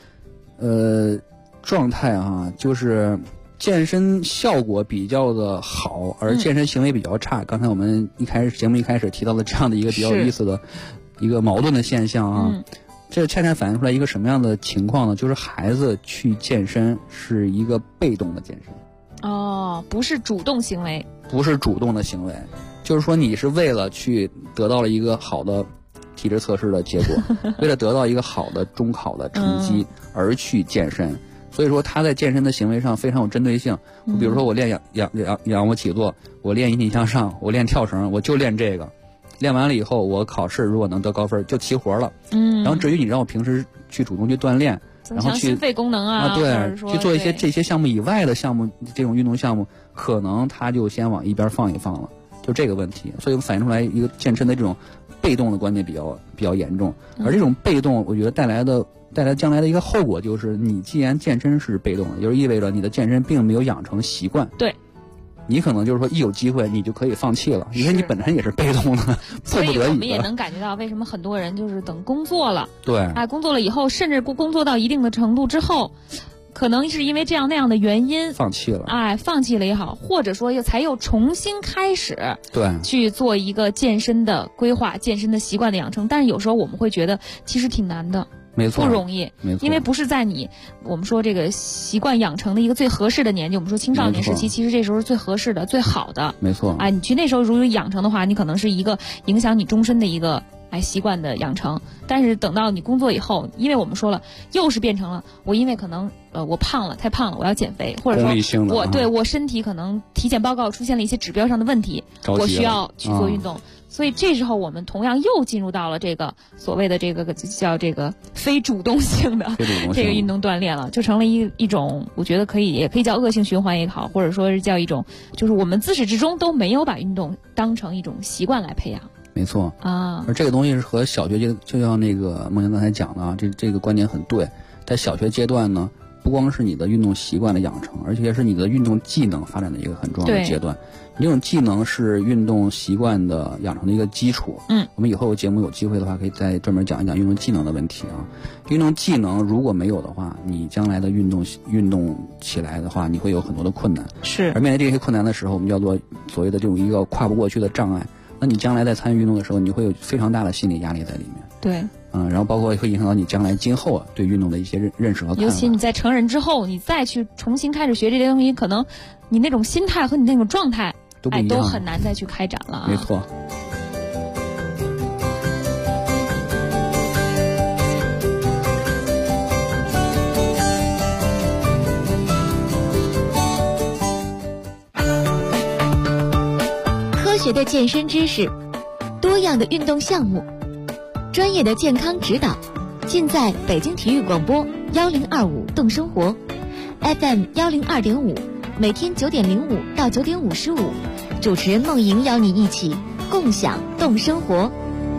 [SPEAKER 6] 状态啊，就是健身效果比较的好，而健身行为比较差。刚才我们节目一开始提到的这样的一个比较有意思的一个矛盾的现象啊，这恰恰反映出来一个什么样的情况呢？就是孩子去健身是一个被动的健身，
[SPEAKER 9] 不是主动行为，
[SPEAKER 6] 不是主动的行为，就是说你是为了去得到了一个好的体质测试的结果，为了得到一个好的中考的成绩而去健身。所以说他在健身的行为上非常有针对性。比如说我练仰卧起坐，我练引体向上，我练跳绳，我就练这个。练完了以后，我考试如果能得高分就齐活了。然后至于你让我平时去主动去锻炼，然后去
[SPEAKER 9] 心肺功能啊，
[SPEAKER 6] 对，去做一些这些项目以外的项目，这种运动项目，可能他就先往一边放一放了。 就这个问题，所以反映出来一个健身的这种被动的观念比较严重，而这种被动，我觉得带来将来的一个后果就是，你既然健身是被动的，就是意味着你的健身并没有养成习惯。
[SPEAKER 9] 对。
[SPEAKER 6] 你可能就是说一有机会你就可以放弃了，因为你本身也是被动的，迫不得已的。
[SPEAKER 9] 所以我们也能感觉到为什么很多人就是等工作了，
[SPEAKER 6] 对，
[SPEAKER 9] 工作了以后，甚至工作到一定的程度之后，可能是因为这样那样的原因
[SPEAKER 6] 放弃了，
[SPEAKER 9] 放弃了也好，或者说又重新开始，
[SPEAKER 6] 对，
[SPEAKER 9] 去做一个健身的规划、健身的习惯的养成。但是有时候我们会觉得其实挺难的。
[SPEAKER 6] 没错，
[SPEAKER 9] 不容易，
[SPEAKER 6] 没错，
[SPEAKER 9] 因为不是在我们说这个习惯养成的一个最合适的年纪，我们说青少年时期，其实这时候是最合适的、最好的。
[SPEAKER 6] 没错，
[SPEAKER 9] 你去那时候如果养成的话，你可能是一个影响你终身的一个习惯的养成。但是等到你工作以后，因为我们说了，又是变成了我因为可能我胖了，太胖了，我要减肥，或者说我身体可能体检报告出现了一些指标上的问题，我需要去做运动。所以这时候我们同样又进入到了这个所谓的这个叫这个非主动性的这个运动锻炼了，就成了一种我觉得也可以叫恶性循环也好，或者说是叫一种就是我们自始至终都没有把运动当成一种习惯来培养。
[SPEAKER 6] 没错啊，而这个东西是和小学就像那个梦莹刚才讲的这个观点很对，在小学阶段呢，不光是你的运动习惯的养成，而且是你的运动技能发展的一个很重要的阶段。这种技能是运动习惯的养成的一个基础。我们以后节目有机会的话，可以再专门讲一讲运动技能的问题啊。运动技能如果没有的话，你将来的运动起来的话，你会有很多的困难。
[SPEAKER 9] 是。
[SPEAKER 6] 而面对这些困难的时候，我们叫做所谓的这种一个跨不过去的障碍。那你将来在参与运动的时候，你会有非常大的心理压力在里面。
[SPEAKER 9] 对。
[SPEAKER 6] 然后包括会影响到你将来今后对运动的一些认识和看法。
[SPEAKER 9] 尤其你在成人之后，你再去重新开始学这些东西，可能你那种心态和你那种状态都很难再去开展了。
[SPEAKER 6] 没错。
[SPEAKER 3] 科学的健身知识，多样的运动项目，专业的健康指导，尽在北京体育广播1025动生活 FM 102.5，每天9点05到9点55，主持人梦莹邀你一起共享动生活。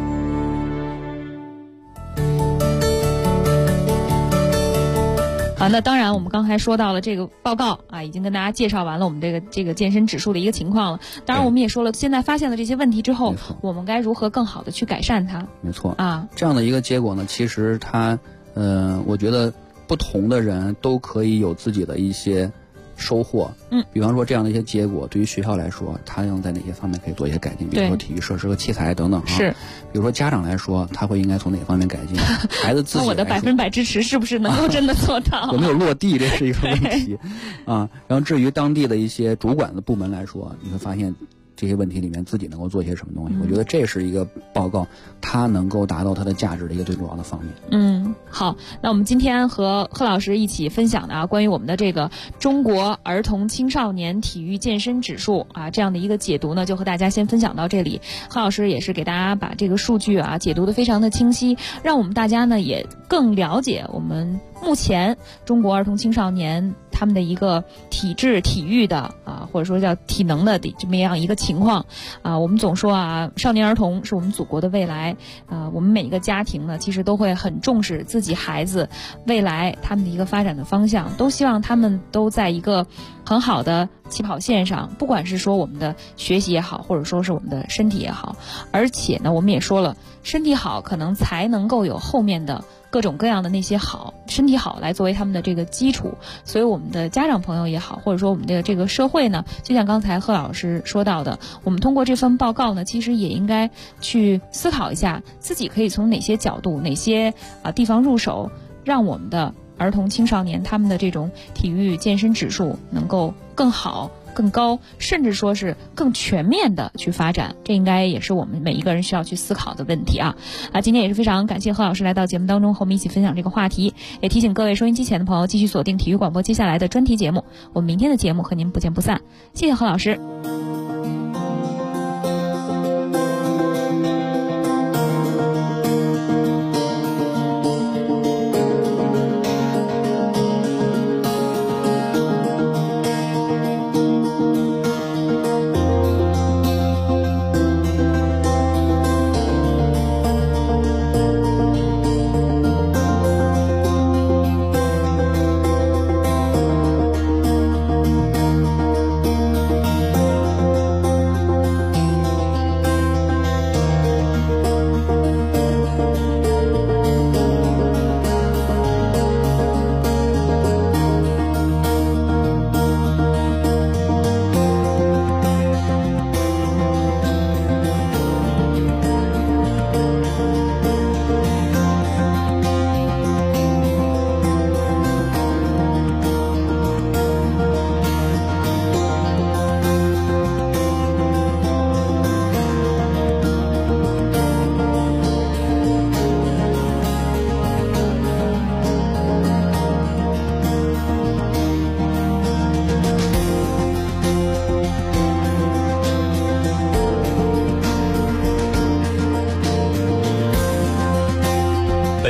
[SPEAKER 9] 那当然我们刚才说到了这个报告已经跟大家介绍完了我们这个健身指数的一个情况了。当然我们也说了，现在发现了这些问题之后，我们该如何更好的去改善它。
[SPEAKER 6] 没错这样的一个结果呢，其实它我觉得不同的人都可以有自己的一些收获。比方说这样的一些结果，对于学校来说，它能在哪些方面可以做一些改进？比如说体育设施和器材等等
[SPEAKER 9] 是。
[SPEAKER 6] 比如说家长来说，他会应该从哪方面改进？孩子自己
[SPEAKER 9] 那我的100%支持是不是能够真的做到？
[SPEAKER 6] 有没有落地？这是一个问题然后至于当地的一些主管的部门来说，你会发现这些问题里面自己能够做一些什么东西。我觉得这是一个报告它能够达到它的价值的一个最重要的方面。
[SPEAKER 9] 好，那我们今天和贺老师一起分享的关于我们的这个中国儿童青少年体育健身指数这样的一个解读呢，就和大家先分享到这里。贺老师也是给大家把这个数据解读得非常的清晰，让我们大家呢也更了解我们目前中国儿童青少年他们的一个体质体育的或者说叫体能的这么样一个情况我们总说少年儿童是我们祖国的未来我们每一个家庭呢其实都会很重视自己孩子未来他们的一个发展的方向，都希望他们都在一个很好的起跑线上，不管是说我们的学习也好，或者说是我们的身体也好。而且呢我们也说了，身体好可能才能够有后面的各种各样的那些好，身体好来作为他们的这个基础。所以我们的家长朋友也好，或者说我们的这个社会呢，就像刚才贺老师说到的，我们通过这份报告呢，其实也应该去思考一下自己可以从哪些角度哪些地方入手，让我们的儿童青少年他们的这种体育健身指数能够更好更高，甚至说是更全面的去发展，这应该也是我们每一个人需要去思考的问题今天也是非常感谢贺老师来到节目当中和我们一起分享这个话题，也提醒各位收音机前的朋友继续锁定体育广播接下来的专题节目，我们明天的节目和您不见不散。谢谢贺老师。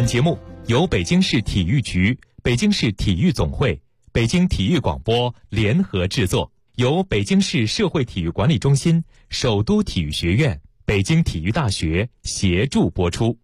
[SPEAKER 8] 本节目由北京市体育局、北京市体育总会、北京体育广播联合制作，由北京市社会体育管理中心、首都体育学院、北京体育大学协助播出。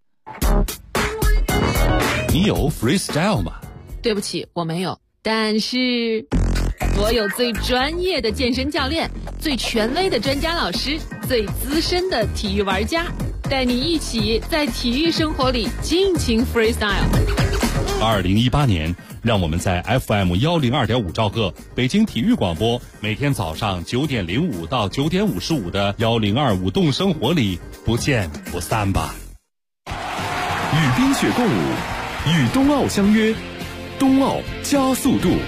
[SPEAKER 4] 你有 freestyle 吗？
[SPEAKER 9] 对不起，我没有。但是我有最专业的健身教练，最权威的专家老师，最资深的体育玩家，带你一起在体育生活里尽情 freestyle。
[SPEAKER 4] 2018年，让我们在 FM 102.5兆赫北京体育广播，每天早上9点05到9点55的1025动生活里不见不散吧。
[SPEAKER 2] 与冰雪共舞，与冬奥相约，冬奥加速度。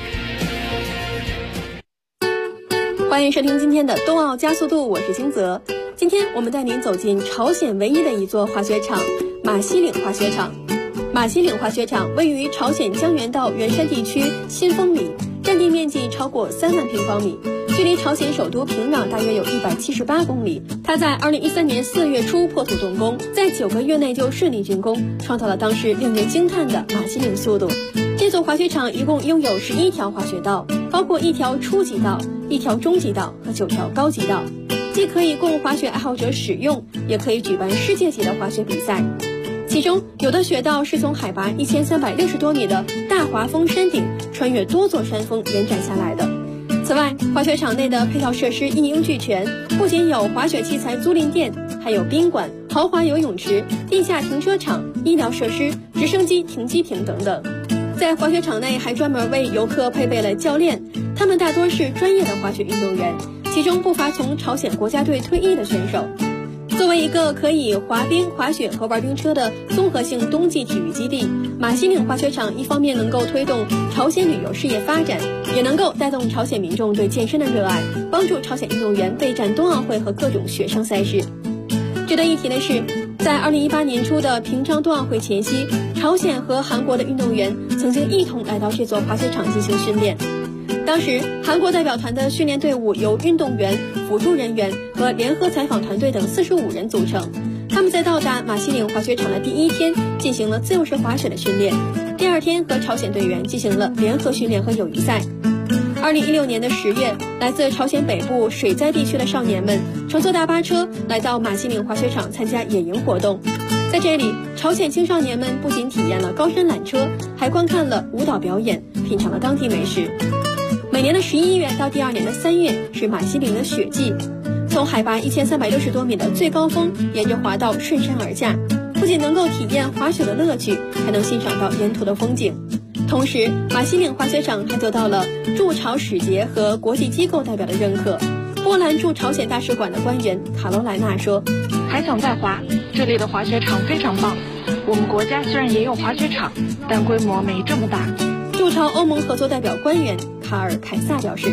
[SPEAKER 7] 欢迎收听今天的冬奥加速度，我是金泽。今天我们带您走进朝鲜唯一的一座滑雪场——马西岭滑雪场。马西岭滑雪场位于朝鲜江原道元山地区新丰里，占地面积超过3万平方米，距离朝鲜首都平壤大约有178公里。它在2013年4月初破土动工，在9个月内就顺利竣工，创造了当时令人惊叹的马西岭速度。这座滑雪场一共拥有11条滑雪道，包括1条初级道、1条中级道和9条高级道，既可以供滑雪爱好者使用，也可以举办世界级的滑雪比赛。其中有的雪道是从海拔1360多米的大华峰山顶穿越多座山峰延展下来的。此外，滑雪场内的配套设施一应俱全，不仅有滑雪器材租赁店，还有宾馆、豪华游泳池、地下停车场、医疗设施、直升机停机坪等等。在滑雪场内还专门为游客配备了教练，他们大多是专业的滑雪运动员，其中不乏从朝鲜国家队退役的选手。作为一个可以滑冰、滑雪和玩冰车的综合性冬季体育基地，马西岭滑雪场一方面能够推动朝鲜旅游事业发展，也能够带动朝鲜民众对健身的热爱，帮助朝鲜运动员备战冬奥会和各种雪上赛事。值得一提的是，在2018年初的平昌冬奥会前夕，朝鲜和韩国的运动员曾经一同来到这座滑雪场进行训练。当时韩国代表团的训练队伍由运动员、辅助人员和联合采访团队等45人组成。他们在到达马西岭滑雪场的第1天进行了自由式滑雪的训练，第2天和朝鲜队员进行了联合训练和友谊赛。2016年的10月，来自朝鲜北部水灾地区的少年们乘坐大巴车来到马西岭滑雪场参加野营活动。在这里，朝鲜青少年们不仅体验了高山缆车，还观看了舞蹈表演，品尝了当地美食。每年的11月到第2年的3月是马西岭的雪季，从海拔1360多米的最高峰沿着滑道顺山而下，不仅能够体验滑雪的乐趣，还能欣赏到沿途的风景。同时，马西岭滑雪场还得到了驻朝使节和国际机构代表的认可。波兰驻朝鲜大使馆的官员卡罗莱娜说：“
[SPEAKER 10] 还想再滑，这里的滑雪场非常棒。我们国家虽然也有滑雪场，但规模没这么大。”
[SPEAKER 7] 驻朝欧盟合作代表官员卡尔凯撒表示：“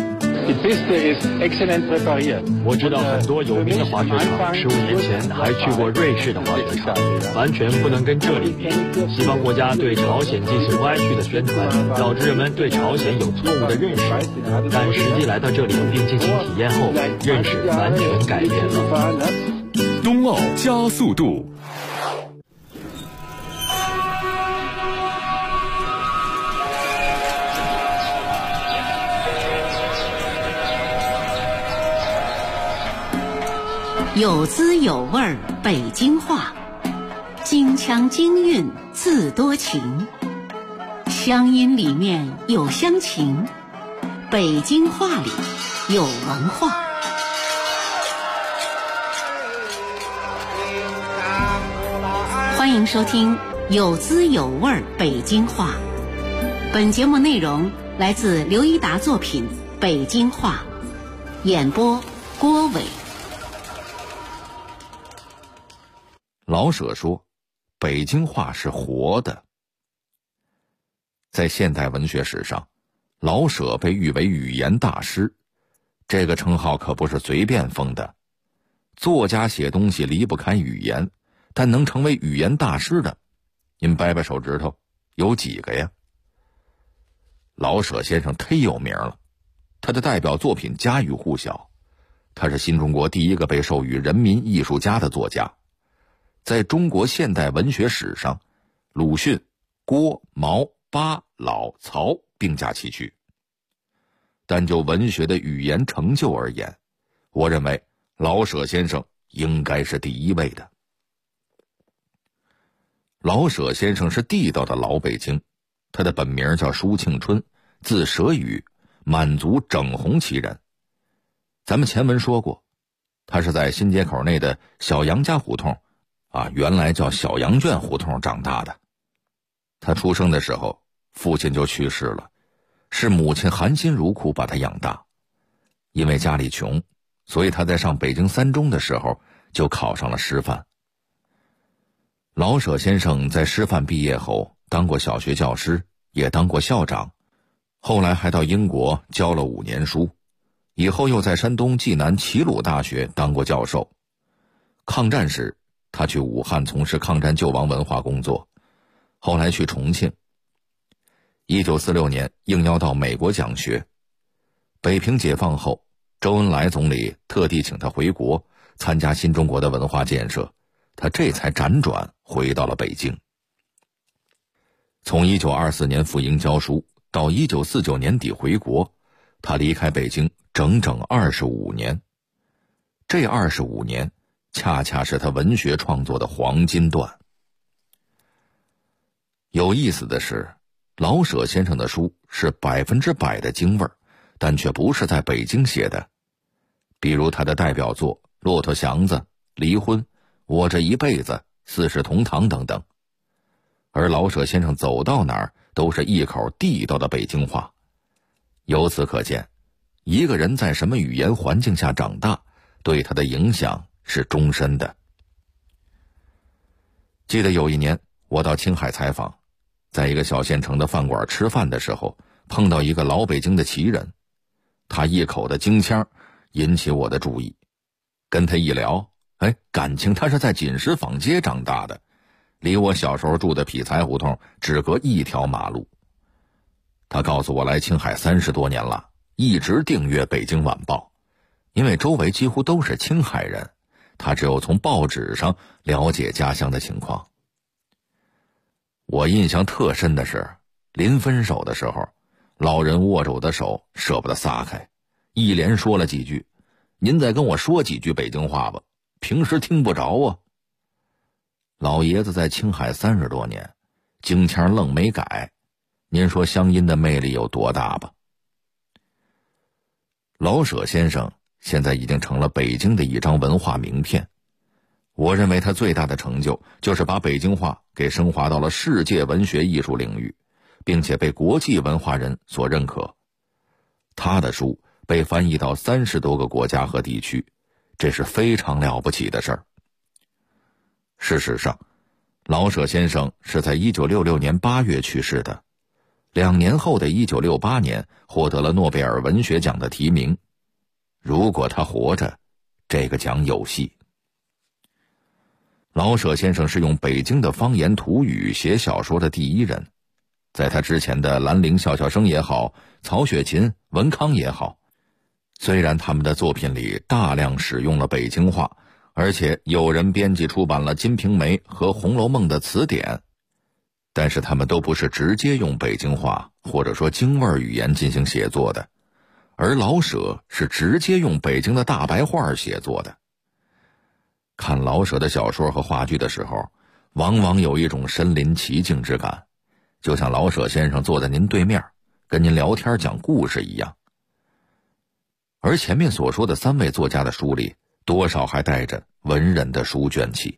[SPEAKER 11] 我知道很多有名的滑雪场，15年前还去过瑞士的滑雪场，完全不能跟这里比。西方国家对朝鲜进行歪曲的宣传，导致人们对朝鲜有错误的认识。但实际来到这里并进行体验后，认识完全改变了。”
[SPEAKER 2] 冬奥加速度。
[SPEAKER 1] 有滋有味儿北京话，京腔京韵字多情，乡音里面有乡情，北京话里有文化。欢迎收听有滋有味儿北京话。本节目内容来自刘一达作品《北京话》，演播郭伟。
[SPEAKER 12] 老舍说，北京话是活的。在现代文学史上，老舍被誉为语言大师，这个称号可不是随便封的。作家写东西离不开语言，但能成为语言大师的，您掰掰手指头，有几个呀？老舍先生忒有名了，他的代表作品家喻户晓，他是新中国第一个被授予人民艺术家的作家。在中国现代文学史上， 鲁迅、郭、毛、巴、老、曹并驾齐驱。但就文学的语言成就而言，我认为老舍先生应该是第一位的。老舍先生是地道的老北京，他的本名叫舒庆春，字舍宇，满族整红旗人。咱们前文说过，他是在新街口内的小杨家胡同原来叫小杨圈胡同长大的。他出生的时候，父亲就去世了，是母亲含辛茹苦把他养大。因为家里穷，所以他在上北京三中的时候就考上了师范。老舍先生在师范毕业后当过小学教师，也当过校长，后来还到英国教了5年书，以后又在山东济南齐鲁大学当过教授。抗战时，他去武汉从事抗战救亡文化工作，后来去重庆。1946年应邀到美国讲学。北平解放后，周恩来总理特地请他回国参加新中国的文化建设，他这才辗转回到了北京。从1924年赴英教书到1949年底回国，他离开北京整整25年。这25年恰恰是他文学创作的黄金段。有意思的是，老舍先生的书是100%的京味儿，但却不是在北京写的。比如他的代表作《骆驼祥子》《离婚》《我这一辈子》《四世同堂》等等。而老舍先生走到哪儿都是一口地道的北京话。由此可见，一个人在什么语言环境下长大，对他的影响是终身的。记得有一年我到青海采访，在一个小县城的饭馆吃饭的时候，碰到一个老北京的旗人，他一口的京腔引起我的注意。跟他一聊，感情他是在锦石坊街长大的，离我小时候住的匹才胡同只隔一条马路。他告诉我来青海30多年了，一直订阅《北京晚报》，因为周围几乎都是青海人，他只有从报纸上了解家乡的情况。我印象特深的是，临分手的时候，老人握着我的手舍不得撒开，一连说了几句：“您再跟我说几句北京话吧，平时听不着啊。”老爷子在青海30多年，京腔愣没改，您说乡音的魅力有多大吧？老舍先生现在已经成了北京的一张文化名片。我认为他最大的成就就是把北京话给升华到了世界文学艺术领域，并且被国际文化人所认可。他的书被翻译到30多个国家和地区，这是非常了不起的事儿。事实上，老舍先生是在1966年8月去世的，2年后的1968年获得了诺贝尔文学奖的提名。如果他活着，这个奖有戏。老舍先生是用北京的方言土语写小说的第一人，在他之前的兰陵笑笑生也好，曹雪芹、文康也好，虽然他们的作品里大量使用了北京话，而且有人编辑出版了《金瓶梅》和《红楼梦》的词典，但是他们都不是直接用北京话或者说京味语言进行写作的，而老舍是直接用北京的大白话写作的。看老舍的小说和话剧的时候，往往有一种身临其境之感，就像老舍先生坐在您对面，跟您聊天讲故事一样。而前面所说的3位作家的书里，多少还带着文人的书卷气。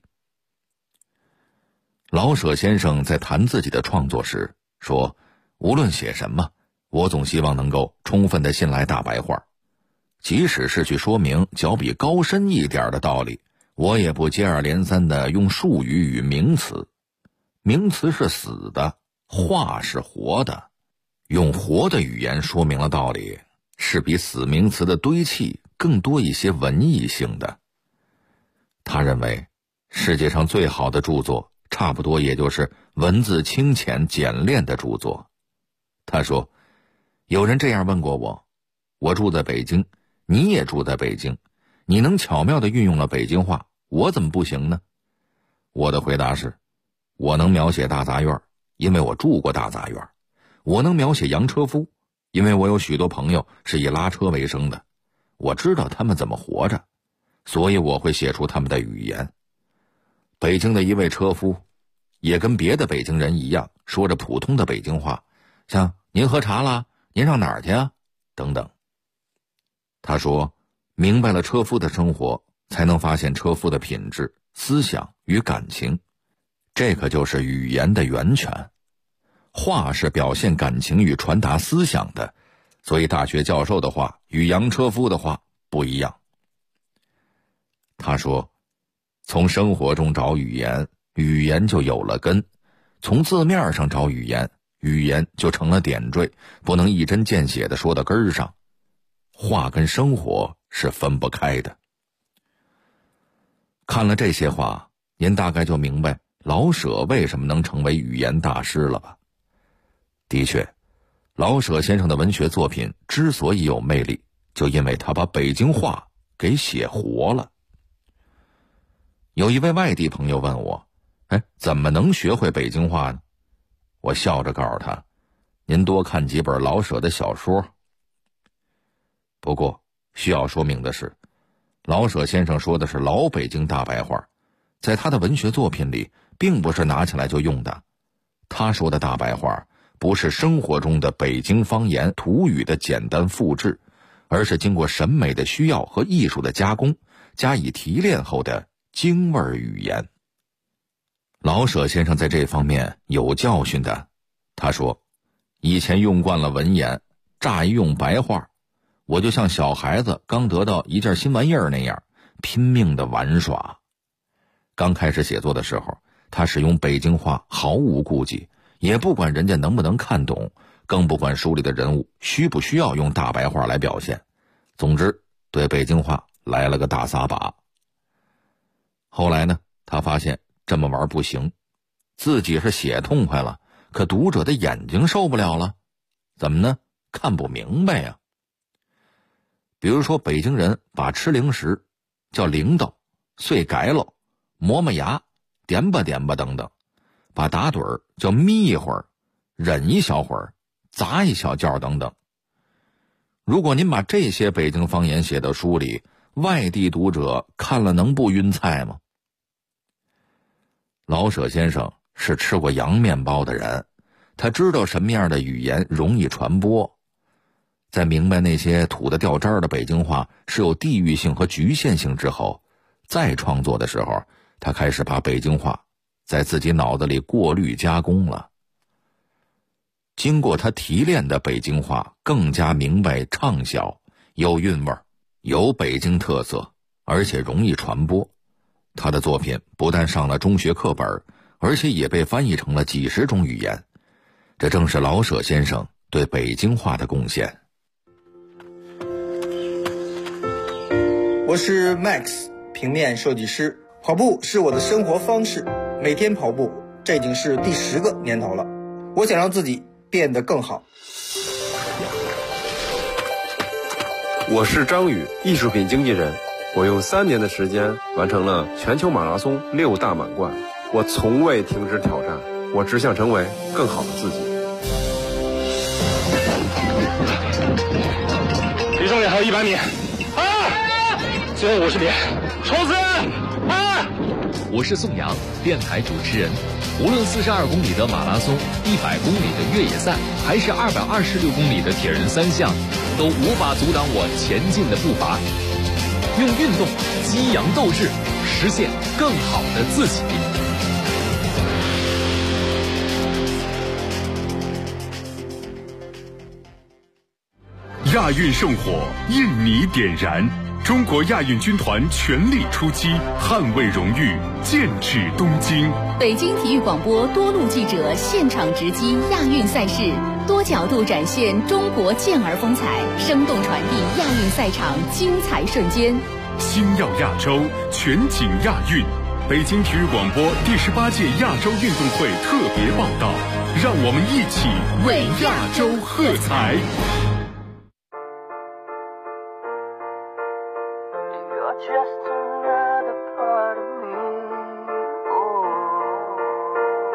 [SPEAKER 12] 老舍先生在谈自己的创作时说，无论写什么，我总希望能够充分地信赖大白话，即使是去说明较比高深一点的道理，我也不接二连三地用术语与名词。名词是死的，话是活的，用活的语言说明了道理，是比死名词的堆砌更多一些文艺性的。他认为，世界上最好的著作，差不多也就是文字清浅简练的著作。他说，有人这样问过我，我住在北京，你也住在北京，你能巧妙地运用了北京话，我怎么不行呢？我的回答是， 我能描写大杂院，因为我住过大杂院；我能描写洋车夫，因为我有许多朋友是以拉车为生的，我知道他们怎么活着，所以我会写出他们的语言。北京的一位车夫也跟别的北京人一样，说着普通的北京话，像您喝茶啦，您上哪儿去啊等等。他说明白了车夫的生活，才能发现车夫的品质、思想与感情，这可就是语言的源泉。话是表现感情与传达思想的，所以大学教授的话与洋车夫的话不一样。他说从生活中找语言，语言就有了根；从字面上找语言，语言就成了点缀，不能一针见血地说到根儿上。话跟生活是分不开的。看了这些话，您大概就明白老舍为什么能成为语言大师了吧？的确，老舍先生的文学作品之所以有魅力，就因为他把北京话给写活了。有一位外地朋友问我，怎么能学会北京话呢？我笑着告诉他，您多看几本老舍的小说。不过需要说明的是，老舍先生说的是老北京大白话，在他的文学作品里并不是拿起来就用的。他说的大白话不是生活中的北京方言土语的简单复制，而是经过审美的需要和艺术的加工，加以提炼后的京味语言。老舍先生在这方面有教训的。他说，以前用惯了文言，乍一用白话，我就像小孩子刚得到一件新玩意儿那样，拼命的玩耍。刚开始写作的时候，他使用北京话毫无顾忌，也不管人家能不能看懂，更不管书里的人物需不需要用大白话来表现。总之，对北京话来了个大撒把。后来呢，他发现这么玩不行，自己是写痛快了，可读者的眼睛受不了了。怎么呢？看不明白呀。比如说北京人把吃零食叫铃铛、碎改喽、磨磨牙、点吧点吧等等，把打盹儿叫眯一会儿、忍一小会儿、砸一小觉等等。如果您把这些北京方言写到书里，外地读者看了能不晕菜吗？老舍先生是吃过洋面包的人，他知道什么样的语言容易传播。在明白那些土得掉渣儿的北京话是有地域性和局限性之后，再创作的时候，他开始把北京话在自己脑子里过滤加工了。经过他提炼的北京话更加明白畅销，有韵味，有北京特色，而且容易传播。他的作品不但上了中学课本，而且也被翻译成了几十种语言。这正是老舍先生对北京话的贡献。
[SPEAKER 13] 我是 Max， 平面设计师。跑步是我的生活方式，每天跑步，这已经是第10个年头了。我想让自己变得更好。
[SPEAKER 14] 我是张宇，艺术品经纪人。我用3年的时间完成了全球马拉松6大满贯。我从未停止挑战，我只想成为更好的自己。
[SPEAKER 15] 离终点还有100米，最后50米，冲刺！
[SPEAKER 8] 我是宋阳，电台主持人。无论42公里的马拉松、100公里的越野赛，还是226公里的铁人3项，都无法阻挡我前进的步伐。用运动激扬斗志，实现更好的自己。
[SPEAKER 2] 亚运圣火，印尼点燃。中国亚运军团全力出击，捍卫荣誉，剑指东京。
[SPEAKER 1] 北京体育广播多路记者现场直击亚运赛事，多角度展现中国健儿风采，生动传递亚运赛场精彩瞬间。
[SPEAKER 2] 星耀亚洲，全景亚运。北京体育广播第18届亚洲运动会特别报道，让我们一起为亚洲喝彩。
[SPEAKER 16] Just another part of me. Oh.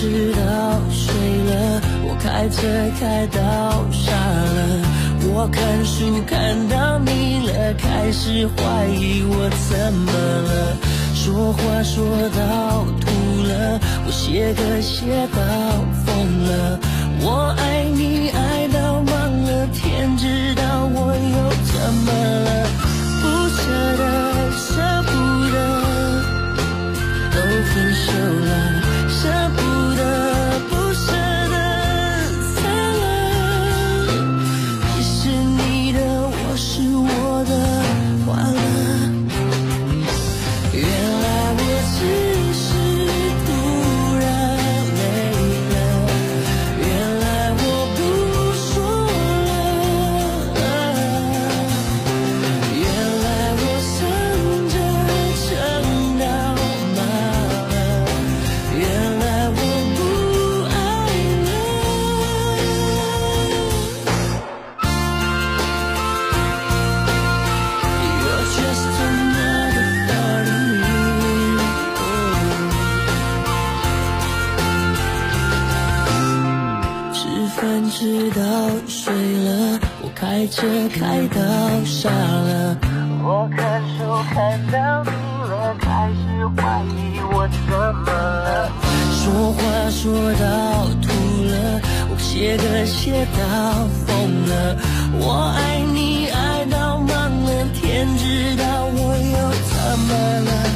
[SPEAKER 16] 直到睡了，我开车开到傻了，我看书看到腻了，开始怀疑我怎么了，说话说到吐了，我写歌写到疯了，我爱你爱到忘了，天知道我又怎么了，不舍得舍不得都分手了，舍不得不舍得散了，你是你的，我是我的，完了，原来我只是突然累了，原来我不说了，原来我想着撑到麻了，原来我不爱了， You're just another part of me. 吃饭吃到睡了，我开车开到傻了，我看书看到腻了，开始怀疑我怎么了，说话说到吐了，我写歌写到疯了，我爱你爱到忘了，天知道我又怎么了。